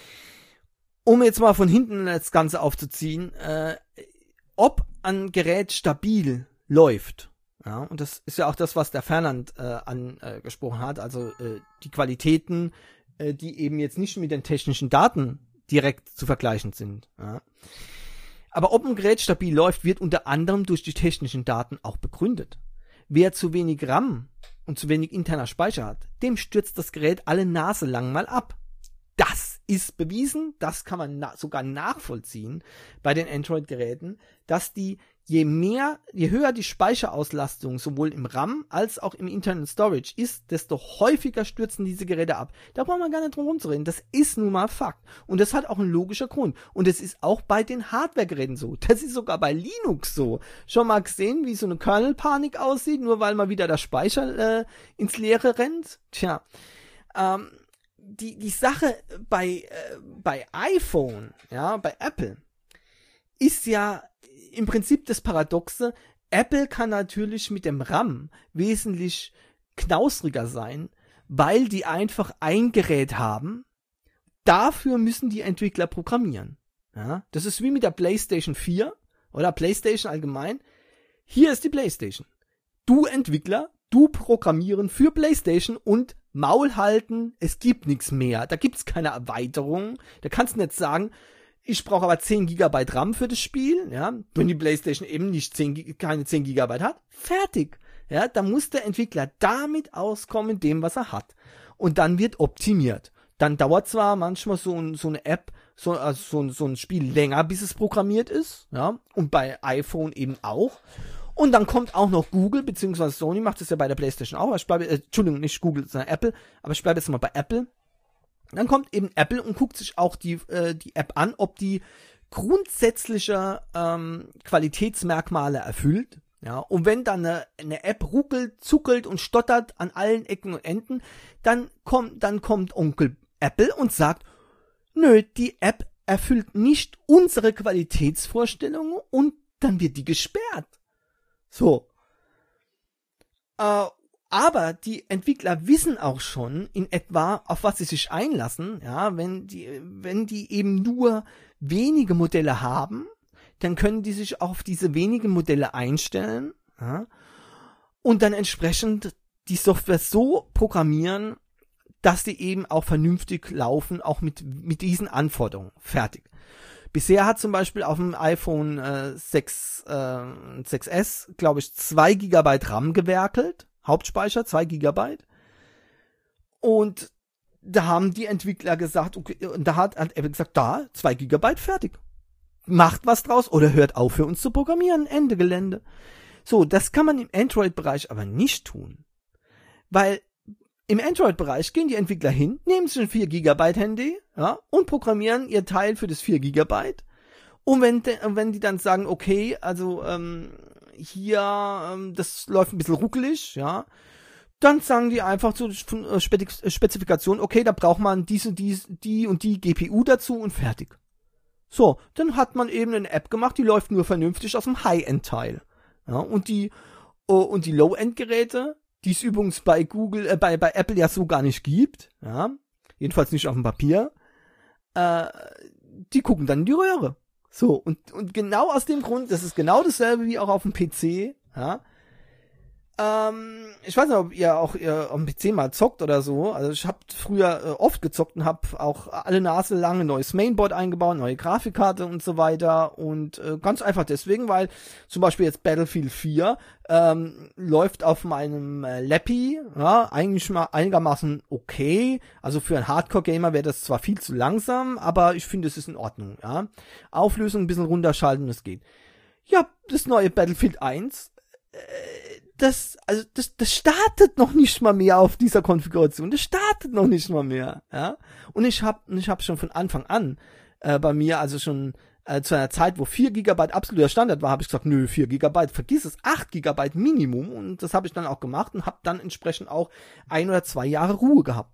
Um jetzt mal von hinten das Ganze aufzuziehen, äh, ob ein Gerät stabil läuft, ja, und das ist ja auch das, was der Fernand äh, angesprochen hat, also äh, die Qualitäten, äh, die eben jetzt nicht mit den technischen Daten direkt zu vergleichen sind. Ja. Aber ob ein Gerät stabil läuft, wird unter anderem durch die technischen Daten auch begründet. Wer zu wenig RAM und zu wenig interner Speicher hat, dem stürzt das Gerät alle Nase lang mal ab. Das ist bewiesen, das kann man na- sogar nachvollziehen bei den Android-Geräten, dass die, je mehr, je höher die Speicherauslastung sowohl im RAM als auch im Internal Storage ist, desto häufiger stürzen diese Geräte ab. Da brauchen wir gar nicht drum rumzureden. Das ist nun mal Fakt. Und das hat auch einen logischen Grund. Und es ist auch bei den Hardware-Geräten so. Das ist sogar bei Linux so. Schon mal gesehen, wie so eine Kernel-Panik aussieht, nur weil mal wieder der Speicher äh, ins Leere rennt? Tja, ähm, die, die Sache bei, äh, bei iPhone, ja, bei Apple, ist ja im Prinzip das Paradoxe, Apple kann natürlich mit dem RAM wesentlich knausriger sein, weil die einfach ein Gerät haben. Dafür müssen die Entwickler programmieren. Ja, das ist wie mit der PlayStation vier oder PlayStation allgemein. Hier ist die PlayStation. Du Entwickler, du programmieren für PlayStation und Maul halten, es gibt nichts mehr. Da gibt's keine Erweiterung. Da kannst du nicht sagen, ich brauche aber zehn Gigabyte RAM für das Spiel, ja, wenn die PlayStation eben nicht zehn, keine zehn Gigabyte hat, fertig, ja, da muss der Entwickler damit auskommen, dem, was er hat. Und dann wird optimiert. Dann dauert zwar manchmal so, ein, so eine App, so, also so, ein, so ein Spiel länger, bis es programmiert ist, ja, und bei iPhone eben auch. Und dann kommt auch noch Google, beziehungsweise Sony macht es ja bei der PlayStation auch, aber ich bleibe, äh, Entschuldigung, nicht Google, sondern Apple, aber ich bleibe jetzt mal bei Apple. Dann kommt eben Apple und guckt sich auch die, äh, die App an, ob die grundsätzliche ähm, Qualitätsmerkmale erfüllt. Ja, und wenn dann eine, eine App ruckelt, zuckelt und stottert an allen Ecken und Enden, dann kommt, dann kommt Onkel Apple und sagt, nö, die App erfüllt nicht unsere Qualitätsvorstellungen und dann wird die gesperrt. So. Äh, Aber die Entwickler wissen auch schon in etwa, auf was sie sich einlassen, ja, wenn die, wenn die eben nur wenige Modelle haben, dann können die sich auf diese wenigen Modelle einstellen, ja, und dann entsprechend die Software so programmieren, dass die eben auch vernünftig laufen, auch mit, mit diesen Anforderungen. Fertig. Bisher hat zum Beispiel auf dem iPhone äh, sechs, äh, sechs S, glaube ich, zwei Gigabyte RAM gewerkelt. Hauptspeicher, zwei Gigabyte. Und da haben die Entwickler gesagt, okay, und da hat Apple gesagt, da, zwei Gigabyte, fertig. Macht was draus oder hört auf für uns zu programmieren, Ende Gelände. So, das kann man im Android-Bereich aber nicht tun. Weil im Android-Bereich gehen die Entwickler hin, nehmen sich ein vier Gigabyte Handy, ja, und programmieren ihr Teil für das vier Gigabyte. Und wenn, de, wenn die dann sagen, okay, also, ähm, hier, ähm, das läuft ein bisschen ruckelig, ja, dann sagen die einfach zur äh, Spezifikation, okay, da braucht man diese, die, die und die G P U dazu und fertig. So, dann hat man eben eine App gemacht, die läuft nur vernünftig aus dem High-End-Teil. Ja, und die, oh, und die Low-End-Geräte, die es übrigens bei Google, äh, bei, bei Apple ja so gar nicht gibt, ja, jedenfalls nicht auf dem Papier, äh, die gucken dann in die Röhre. So, und, und genau aus dem Grund, das ist genau dasselbe wie auch auf dem P C, ja. Ähm, ich weiß nicht, ob ihr auch ihr auf dem P C mal zockt oder so. Also ich habe früher äh, oft gezockt und habe auch alle Nase lang ein neues Mainboard eingebaut, neue Grafikkarte und so weiter. Und äh, ganz einfach deswegen, weil zum Beispiel jetzt Battlefield vier ähm, läuft auf meinem äh, Lappy, ja, eigentlich mal einigermaßen okay. Also für einen Hardcore-Gamer wäre das zwar viel zu langsam, aber ich finde, es ist in Ordnung. Ja, Auflösung ein bisschen runterschalten, das geht. Ja, das neue Battlefield eins, äh, das, also das, das startet noch nicht mal mehr auf dieser Konfiguration. Das startet noch nicht mal mehr, ja. Und ich habe, ich habe schon von Anfang an äh, bei mir, also schon äh, zu einer Zeit, wo vier Gigabyte absoluter Standard war, habe ich gesagt, nö, vier Gigabyte, vergiss es, acht Gigabyte Minimum. Und das habe ich dann auch gemacht und habe dann entsprechend auch ein oder zwei Jahre Ruhe gehabt.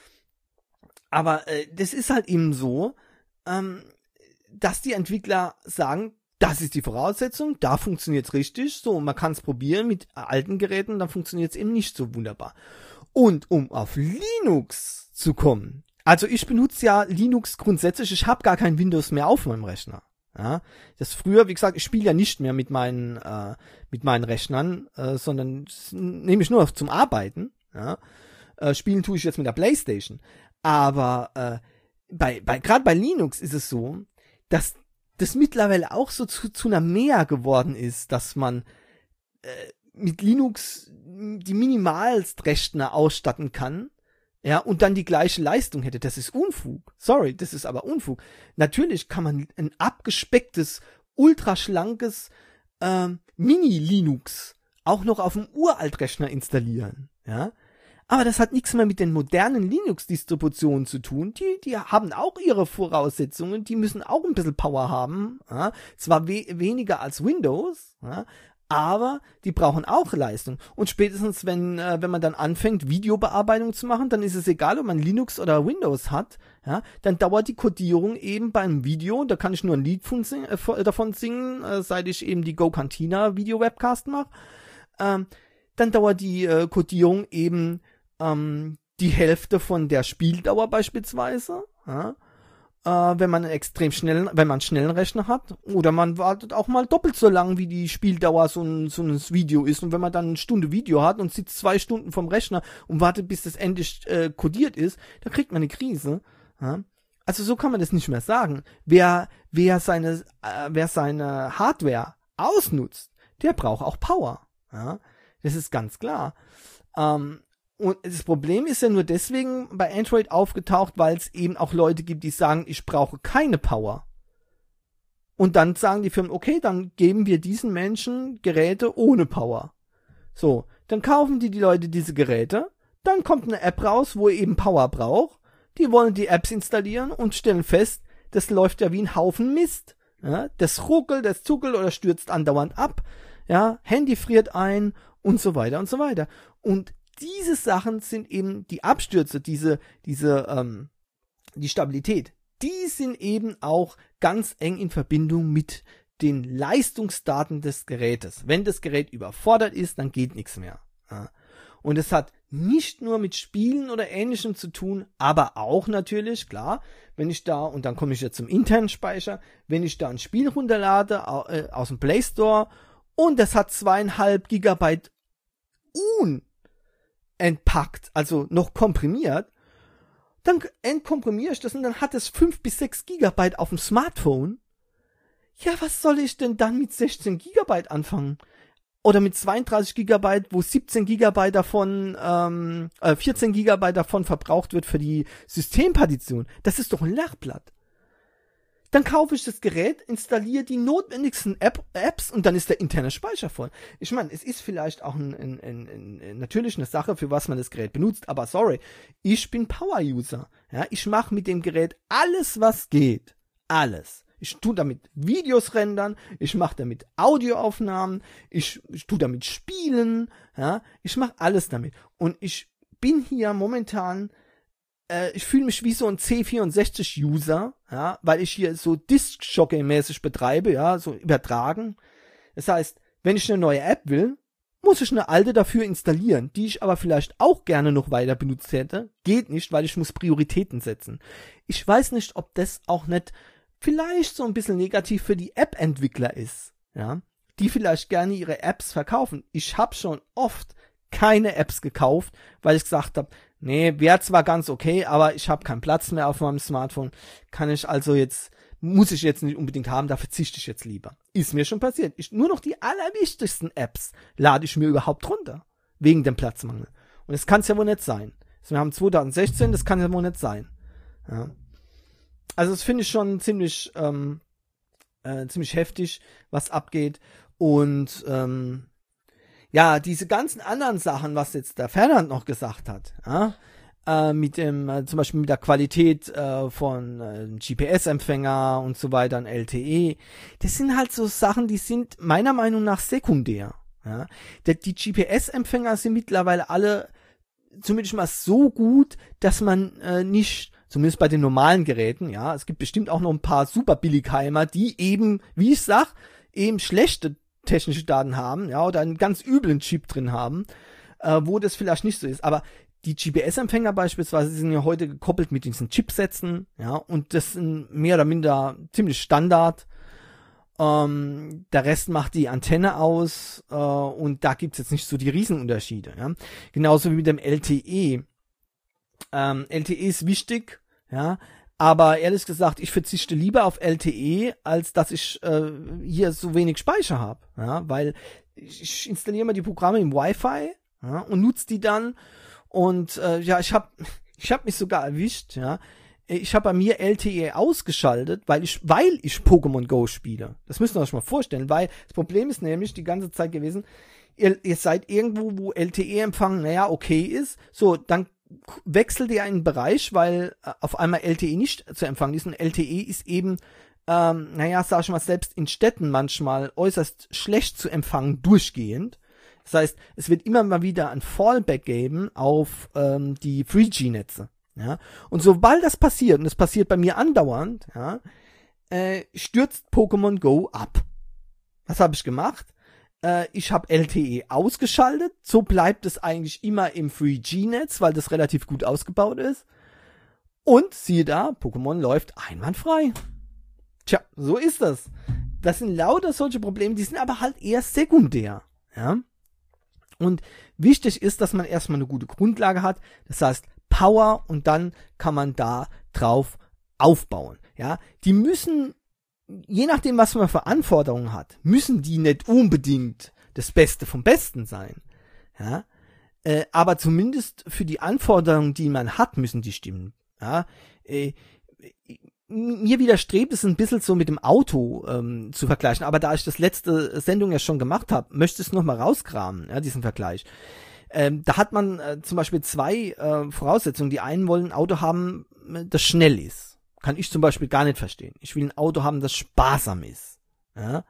Aber äh, das ist halt eben so, ähm, dass die Entwickler sagen, das ist die Voraussetzung, da funktioniert's richtig, so, man kann es probieren mit alten Geräten, dann funktioniert's eben nicht so wunderbar. Und um auf Linux zu kommen, also ich benutze ja Linux grundsätzlich, ich habe gar kein Windows mehr auf meinem Rechner. Ja, das früher, wie gesagt, ich spiele ja nicht mehr mit meinen äh, mit meinen Rechnern, äh, sondern nehme ich nur zum Arbeiten. Ja, äh, spielen tue ich jetzt mit der PlayStation. Aber äh, bei bei gerade bei Linux ist es so, dass das mittlerweile auch so zu, zu einer Mehr geworden ist, dass man äh, mit Linux die minimalst Rechner ausstatten kann, ja, und dann die gleiche Leistung hätte. Das ist Unfug. Sorry, das ist aber Unfug. Natürlich kann man ein abgespecktes, ultraschlankes ähm, Mini-Linux auch noch auf dem Uraltrechner installieren, ja. Aber das hat nichts mehr mit den modernen Linux-Distributionen zu tun. Die, die haben auch ihre Voraussetzungen, die müssen auch ein bisschen Power haben. Ja? Zwar we- weniger als Windows, ja? Aber die brauchen auch Leistung. Und spätestens, wenn äh, wenn man dann anfängt, Videobearbeitung zu machen, dann ist es egal, ob man Linux oder Windows hat. Ja? Dann dauert die Codierung eben beim Video, da kann ich nur ein Lied von sing- äh, davon singen, äh, seit ich eben die Go Cantina Video-Webcast mache. Ähm, dann dauert die äh, Codierung eben ähm, die Hälfte von der Spieldauer beispielsweise, ja, äh, wenn man einen extrem schnellen, wenn man einen schnellen Rechner hat, oder man wartet auch mal doppelt so lang, wie die Spieldauer so ein, so ein Video ist, und wenn man dann eine Stunde Video hat und sitzt zwei Stunden vom Rechner und wartet, bis das endlich äh, codiert ist, dann kriegt man eine Krise, ja. Also so kann man das nicht mehr sagen. Wer, wer seine, äh, wer seine Hardware ausnutzt, der braucht auch Power, ja. Das ist ganz klar. Ähm, Und das Problem ist ja nur deswegen bei Android aufgetaucht, weil es eben auch Leute gibt, die sagen, ich brauche keine Power. Und dann sagen die Firmen, okay, dann geben wir diesen Menschen Geräte ohne Power. So, dann kaufen die die Leute diese Geräte, dann kommt eine App raus, wo eben Power braucht. Die wollen die Apps installieren und stellen fest, das läuft ja wie ein Haufen Mist. Ja, das ruckelt, das zuckelt oder stürzt andauernd ab. Ja, Handy friert ein und so weiter und so weiter. Und diese Sachen sind eben die Abstürze, diese, diese, ähm, die Stabilität, die sind eben auch ganz eng in Verbindung mit den Leistungsdaten des Gerätes. Wenn das Gerät überfordert ist, dann geht nichts mehr. Ja. Und es hat nicht nur mit Spielen oder Ähnlichem zu tun, aber auch natürlich, klar, wenn ich da, und dann komme ich jetzt zum internen Speicher, wenn ich da ein Spiel runterlade äh, aus dem Play Store und das hat zweieinhalb Gigabyte un entpackt, also noch komprimiert, dann entkomprimiere ich das und dann hat es fünf bis sechs Gigabyte auf dem Smartphone. Ja, was soll ich denn dann mit sechzehn Gigabyte anfangen? Oder mit zweiunddreißig Gigabyte, wo siebzehn Gigabyte davon, ähm, äh, vierzehn Gigabyte davon verbraucht wird für die Systempartition. Das ist doch ein Lachblatt. Dann kaufe ich das Gerät, installiere die notwendigsten App, Apps und dann ist der interne Speicher voll. Ich meine, es ist vielleicht auch ein, ein, ein, ein, natürlich eine Sache, für was man das Gerät benutzt, aber sorry, ich bin Power-User. Ja, ich mache mit dem Gerät alles, was geht. Alles. Ich tue damit Videos rendern, ich mache damit Audioaufnahmen, ich, ich tue damit Spielen, ja, ich mache alles damit. Und ich bin hier momentan ich fühle mich wie so ein C vierundsechzig-User, ja, weil ich hier so Disk-Jockey-mäßig betreibe, ja, so übertragen. Das heißt, wenn ich eine neue App will, muss ich eine alte dafür installieren, die ich aber vielleicht auch gerne noch weiter benutzt hätte. Geht nicht, weil ich muss Prioritäten setzen. Ich weiß nicht, ob das auch nicht vielleicht so ein bisschen negativ für die App-Entwickler ist, ja, die vielleicht gerne ihre Apps verkaufen. Ich habe schon oft keine Apps gekauft, weil ich gesagt habe, nee, wäre zwar ganz okay, aber ich habe keinen Platz mehr auf meinem Smartphone, kann ich also jetzt, muss ich jetzt nicht unbedingt haben, da verzichte ich jetzt lieber. Ist mir schon passiert. Ich, nur noch die allerwichtigsten Apps lade ich mir überhaupt runter, wegen dem Platzmangel. Und das kann es ja wohl nicht sein. Wir haben zwanzig sechzehn, das kann ja wohl nicht sein. Ja. Also das finde ich schon ziemlich, ähm, äh, ziemlich heftig, was abgeht. Und ähm, ja, diese ganzen anderen Sachen, was jetzt der Fernand noch gesagt hat, ja, äh, mit dem, äh, zum Beispiel mit der Qualität äh, von äh, G P S-Empfänger und so weiter, ein L T E, das sind halt so Sachen, die sind meiner Meinung nach sekundär. Ja. Die, die G P S-Empfänger sind mittlerweile alle zumindest mal so gut, dass man äh, nicht, zumindest bei den normalen Geräten, ja, es gibt bestimmt auch noch ein paar super Billigheimer, die eben, wie ich sag, eben schlechte technische Daten haben, ja, oder einen ganz üblen Chip drin haben, äh, wo das vielleicht nicht so ist, aber die G P S-Empfänger beispielsweise sind ja heute gekoppelt mit diesen Chipsätzen, ja, und das sind mehr oder minder ziemlich Standard. Ähm, der Rest macht die Antenne aus äh, und da gibt's jetzt nicht so die Riesenunterschiede. Ja? Genauso wie mit dem L T E. Ähm, L T E ist wichtig, ja, aber ehrlich gesagt, ich verzichte lieber auf L T E, als dass ich äh, hier so wenig Speicher habe, ja, weil ich, ich installiere mal die Programme im Wi-Fi, ja, und nutze die dann und äh, ja, ich habe ich hab mich sogar erwischt, ja. Ich habe bei mir L T E ausgeschaltet, weil ich, weil ich Pokémon Go spiele. Das müsst ihr euch mal vorstellen, weil das Problem ist nämlich die ganze Zeit gewesen, ihr, ihr seid irgendwo, wo L T E-Empfang, naja, okay ist, so, dann wechselt ihr einen Bereich, weil äh, auf einmal L T E nicht zu empfangen ist und L T E ist eben, ähm, naja, sag ich mal, selbst in Städten manchmal äußerst schlecht zu empfangen, durchgehend. Das heißt, es wird immer mal wieder ein Fallback geben auf ähm, die drei G-Netze. Ja, und sobald das passiert, und das passiert bei mir andauernd, ja, äh, stürzt Pokémon Go ab. Was habe ich gemacht? Äh, ich habe L T E ausgeschaltet, so bleibt es eigentlich immer im drei G-Netz, weil das relativ gut ausgebaut ist. Und siehe da, Pokémon läuft einwandfrei. Tja, so ist das. Das sind lauter solche Probleme, die sind aber halt eher sekundär. Ja. Und wichtig ist, dass man erstmal eine gute Grundlage hat, das heißt Power, und dann kann man da drauf aufbauen. Ja, die müssen, je nachdem, was man für Anforderungen hat, müssen die nicht unbedingt das Beste vom Besten sein. Ja, äh, aber zumindest für die Anforderungen, die man hat, müssen die stimmen. Ja, äh, mir widerstrebt es ein bisschen so mit dem Auto ähm, zu vergleichen, aber da ich das letzte Sendung ja schon gemacht habe, möchte ich es nochmal rauskramen, ja, diesen Vergleich. Ähm, da hat man äh, zum Beispiel zwei äh, Voraussetzungen. Die einen wollen ein Auto haben, das schnell ist. Kann ich zum Beispiel gar nicht verstehen. Ich will ein Auto haben, das sparsam ist. Ja?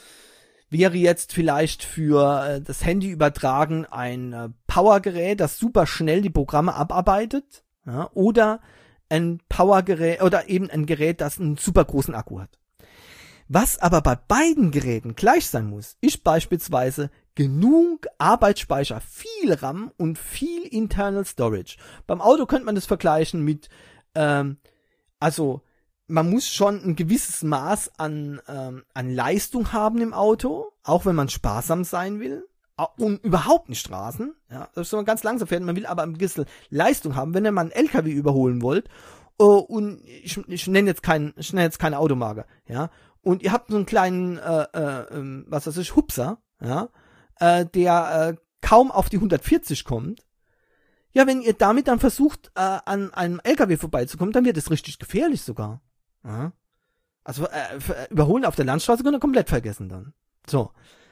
Wäre jetzt vielleicht für äh, das Handy übertragen ein äh, Powergerät, das super schnell die Programme abarbeitet, ja? Oder ein Powergerät oder eben ein Gerät, das einen super großen Akku hat. Was aber bei beiden Geräten gleich sein muss, ist beispielsweise genug Arbeitsspeicher, viel RAM und viel Internal Storage. Beim Auto könnte man das vergleichen mit, ähm, also man muss schon ein gewisses Maß an, ähm, an Leistung haben im Auto, auch wenn man sparsam sein will und überhaupt nicht Straßen. Ja, das soll man ganz langsam fährt, man will aber ein bisschen Leistung haben, wenn ihr mal einen L K W überholen wollt. Uh, und ich, ich nenne jetzt keinen, ich nenne jetzt keine Automarke, ja. Und ihr habt so einen kleinen, äh, äh, was weiß ich, Hupser, ja, äh, der äh, kaum auf die hundertvierzig kommt. Ja, wenn ihr damit dann versucht, äh, an einem L K W vorbeizukommen, dann wird es richtig gefährlich sogar. Ja? Also äh, überholen auf der Landstraße könnt ihr komplett vergessen dann. So.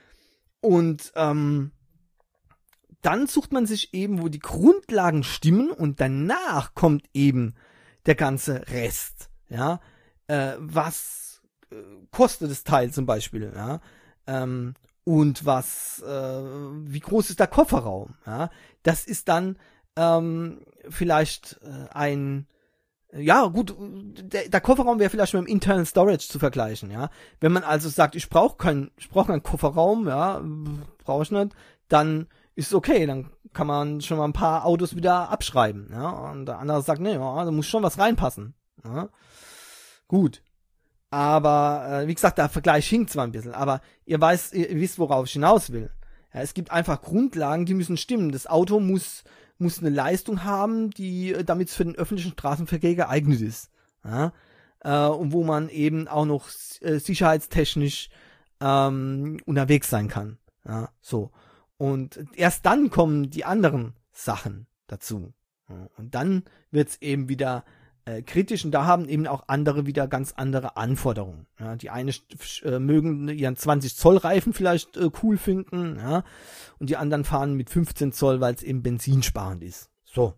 Und ähm, dann sucht man sich eben, wo die Grundlagen stimmen, und danach kommt eben der ganze Rest. Ja, äh, was kostet das Teil zum Beispiel, ja, ähm, und was, äh, wie groß ist der Kofferraum, ja, das ist dann ähm, vielleicht äh, ein, ja gut, der, der Kofferraum wäre vielleicht mit dem Internal Storage zu vergleichen, ja, wenn man also sagt, ich brauche keinen, ich brauche keinen Kofferraum, ja, brauche ich nicht, dann ist es okay, dann kann man schon mal ein paar Autos wieder abschreiben, ja, und der andere sagt, nee, ja, da muss schon was reinpassen, ja, gut. Aber, äh, wie gesagt, der Vergleich hinkt zwar ein bisschen, aber ihr weißt, ihr wisst, worauf ich hinaus will. Ja, es gibt einfach Grundlagen, die müssen stimmen. Das Auto muss, muss eine Leistung haben, die, damit es für den öffentlichen Straßenverkehr geeignet ist. Ja, äh, und wo man eben auch noch äh, sicherheitstechnisch ähm, unterwegs sein kann. Ja, so. Und erst dann kommen die anderen Sachen dazu. Ja, und dann wird's eben wieder äh, kritisch und da haben eben auch andere wieder ganz andere Anforderungen. Ja, die eine äh, mögen ihren zwanzig Zoll Reifen vielleicht äh, cool finden, ja, und die anderen fahren mit fünfzehn Zoll, weil es eben benzinsparend ist. So.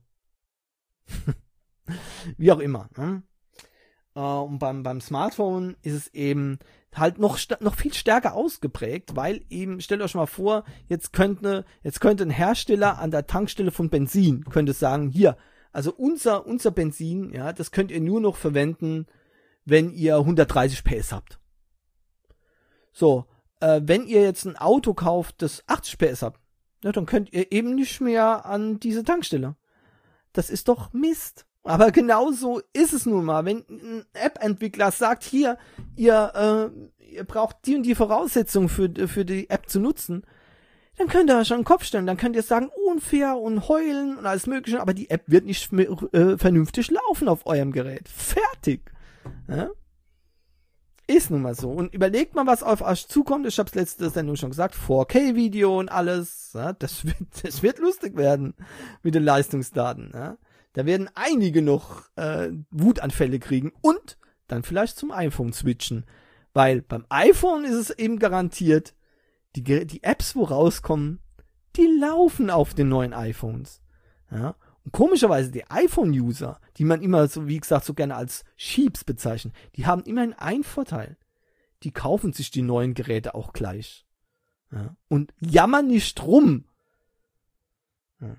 Wie auch immer. Ne? Äh, und beim, beim Smartphone ist es eben halt noch, noch viel stärker ausgeprägt, weil eben, stellt euch mal vor, jetzt könnte, jetzt könnte ein Hersteller an der Tankstelle von Benzin, könnte sagen, hier, also unser, unser Benzin, ja, das könnt ihr nur noch verwenden, wenn ihr hundertdreißig P S habt. So, äh, wenn ihr jetzt ein Auto kauft, das achtzig P S habt, ja, dann könnt ihr eben nicht mehr an diese Tankstelle. Das ist doch Mist. Aber genauso ist es nun mal. Wenn ein App-Entwickler sagt, hier, ihr, äh, ihr braucht die und die Voraussetzungen für, für die App zu nutzen, dann könnt ihr schon den Kopf stellen. Dann könnt ihr sagen, unfair und heulen und alles Mögliche, aber die App wird nicht äh, vernünftig laufen auf eurem Gerät. Fertig. Ja? Ist nun mal so. Und überlegt mal, was auf euch zukommt. Ich habe es letzte Sendung schon gesagt, vier K Video und alles. Ja? Das wird, das wird lustig werden mit den Leistungsdaten. Ja? Da werden einige noch äh, Wutanfälle kriegen und dann vielleicht zum iPhone switchen. Weil beim iPhone ist es eben garantiert, die, die Apps, wo rauskommen, die laufen auf den neuen iPhones. Ja? Und komischerweise die iPhone-User, die man immer so, wie gesagt, so gerne als Sheeps bezeichnet, die haben immerhin einen Vorteil. Die kaufen sich die neuen Geräte auch gleich. Ja? Und jammern nicht rum. Ja.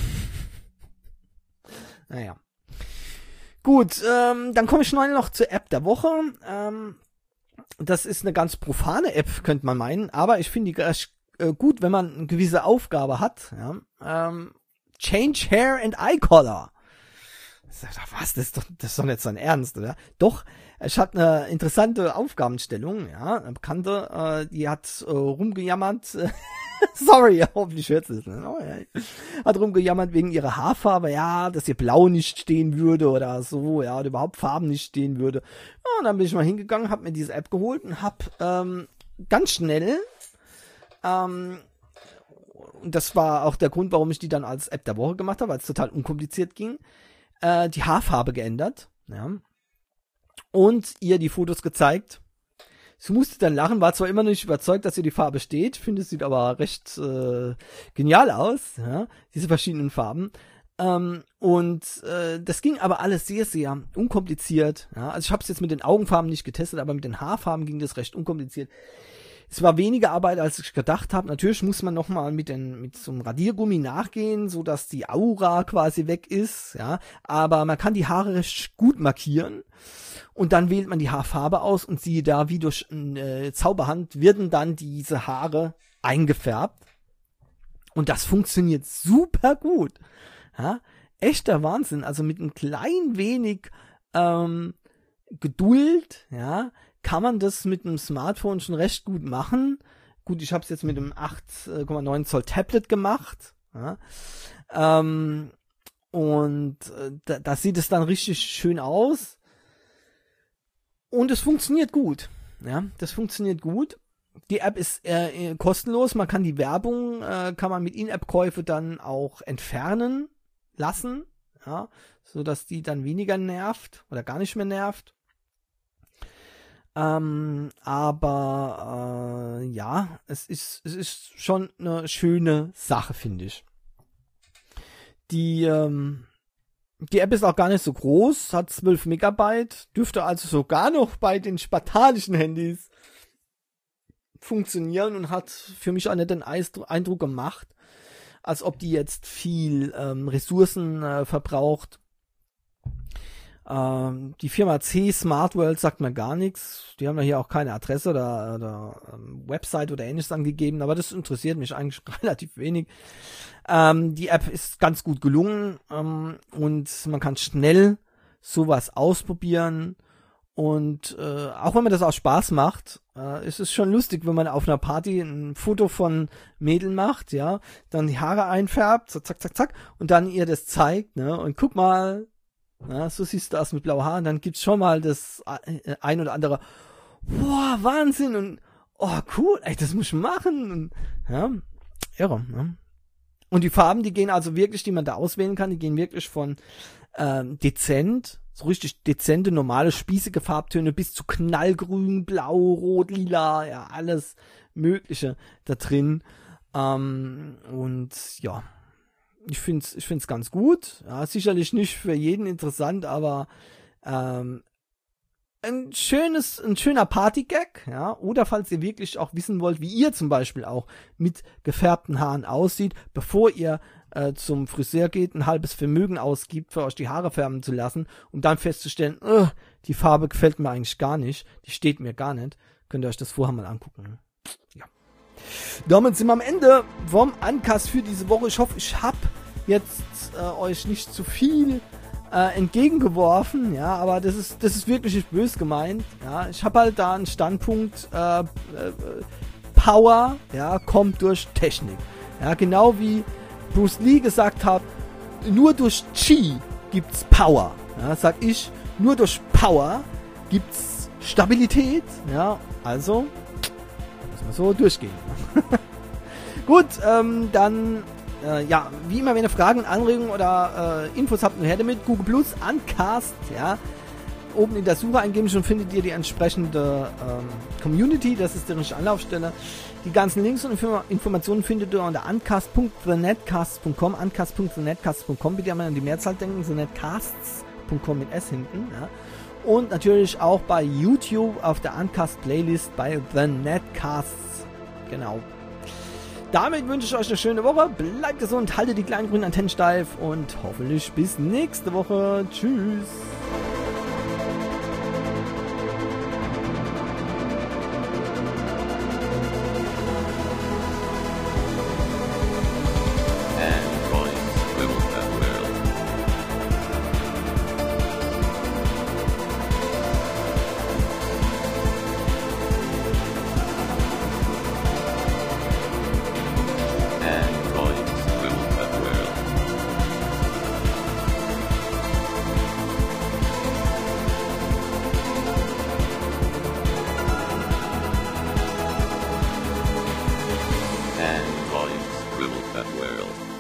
Naja. Gut, ähm, dann komme ich schnell noch zur App der Woche. Ähm, das ist eine ganz profane App, könnte man meinen, aber ich finde die äh, gut, wenn man eine gewisse Aufgabe hat. Ja? Ähm, Change Hair and Eye Color. Was? Das ist doch, das ist doch nicht so ein Ernst, oder? Doch, es hat eine interessante Aufgabenstellung, ja. Eine Bekannte, äh, die hat äh, rumgejammert, äh, sorry, hoffentlich hört es nicht, oh, ja. Hat rumgejammert wegen ihrer Haarfarbe, ja, dass ihr Blau nicht stehen würde oder so, ja, oder überhaupt Farben nicht stehen würde. Ja, und dann bin ich mal hingegangen, hab mir diese App geholt und hab ähm, ganz schnell, ähm, und das war auch der Grund, warum ich die dann als App der Woche gemacht habe, weil es total unkompliziert ging, äh, die Haarfarbe geändert, ja, und ihr die Fotos gezeigt. Sie musste dann lachen, war zwar immer noch nicht überzeugt, dass ihr die Farbe steht, finde, es sieht aber recht äh, genial aus, ja, diese verschiedenen Farben. Ähm, und äh, das ging aber alles sehr, sehr unkompliziert. Ja. Also ich habe es jetzt mit den Augenfarben nicht getestet, aber mit den Haarfarben ging das recht unkompliziert. Es war weniger Arbeit, als ich gedacht habe. Natürlich muss man nochmal mit den mit so einem Radiergummi nachgehen, so dass die Aura quasi weg ist, ja. Aber man kann die Haare recht gut markieren und dann wählt man die Haarfarbe aus und siehe da, wie durch eine Zauberhand werden dann diese Haare eingefärbt. Und das funktioniert super gut, ja. Echter Wahnsinn. Also mit ein klein wenig ähm, Geduld, ja, kann man das mit einem Smartphone schon recht gut machen. Gut, ich habe es jetzt mit einem acht Komma neun Zoll Tablet gemacht. Ja. Ähm, und äh, da, da sieht es dann richtig schön aus. Und es funktioniert gut. Ja, das funktioniert gut. Die App ist äh, kostenlos. Man kann die Werbung, äh, kann man mit In-App-Käufe dann auch entfernen lassen. Ja, so dass die dann weniger nervt oder gar nicht mehr nervt. Ähm, aber äh, ja, es ist es ist schon eine schöne Sache, finde ich. Die ähm, die App ist auch gar nicht so groß, hat zwölf Megabyte, dürfte also sogar noch bei den spartanischen Handys funktionieren und hat für mich auch nicht den Eindruck gemacht, als ob die jetzt viel ähm, Ressourcen äh, verbraucht. Ähm, die Firma C Smart World sagt mir gar nichts. Die haben ja hier auch keine Adresse oder, oder ähm, Website oder ähnliches angegeben, aber das interessiert mich eigentlich relativ wenig. Ähm, die App ist ganz gut gelungen ähm, und man kann schnell sowas ausprobieren und äh, auch wenn man das auch Spaß macht, äh, ist es schon lustig, wenn man auf einer Party ein Foto von Mädeln macht, ja, dann die Haare einfärbt, so zack, zack, zack und dann ihr das zeigt, ne, und guck mal, na, so siehst du aus mit blauen Haaren, dann gibt's schon mal das ein oder andere, boah, Wahnsinn und, oh, cool, ey, das muss ich machen und, ja, irre, ne? Und die Farben, die gehen also wirklich, die man da auswählen kann, die gehen wirklich von ähm, dezent, so richtig dezente, normale, spießige Farbtöne bis zu knallgrün, blau, rot, lila, ja, alles Mögliche da drin. Ähm, und ja, ich find's, ich find's ganz gut. Ja, sicherlich nicht für jeden interessant, aber ähm, ein schönes, ein schöner Party-Gag, ja, oder falls ihr wirklich auch wissen wollt, wie ihr zum Beispiel auch mit gefärbten Haaren aussieht, bevor ihr äh, zum Friseur geht, ein halbes Vermögen ausgibt, für euch die Haare färben zu lassen, um dann festzustellen, uh, die Farbe gefällt mir eigentlich gar nicht, die steht mir gar nicht, könnt ihr euch das vorher mal angucken. Ja. Damit sind wir am Ende vom Uncast für diese Woche. Ich hoffe, ich habe jetzt äh, euch nicht zu viel Äh, entgegengeworfen, ja, aber das ist das ist wirklich nicht böse gemeint, ja, ich habe halt da einen Standpunkt, äh, äh, Power, ja, kommt durch Technik, ja, genau wie Bruce Lee gesagt hat, nur durch Chi gibt's Power, ja, sag ich, nur durch Power gibt's Stabilität, ja, also müssen wir so durchgehen. Gut, ähm, dann Äh, ja, wie immer, wenn ihr Fragen, Anregungen oder äh, Infos habt, nur her damit. Google Plus, Uncast, ja. Oben in der Suche eingeben, schon findet ihr die entsprechende ähm, Community. Das ist die richtige Anlaufstelle. Die ganzen Links und Inform Informationen findet ihr unter uncast punkt the netcasts punkt com. uncast punkt the netcasts punkt com. Bitte einmal an die Mehrzahl denken. the netcasts punkt com mit S hinten, ja. Und natürlich auch bei YouTube auf der Uncast Playlist bei The Netcasts. Genau. Damit wünsche ich euch eine schöne Woche. Bleibt gesund, haltet die kleinen grünen Antennen steif und hoffentlich bis nächste Woche. Tschüss.
and volumes rule that world.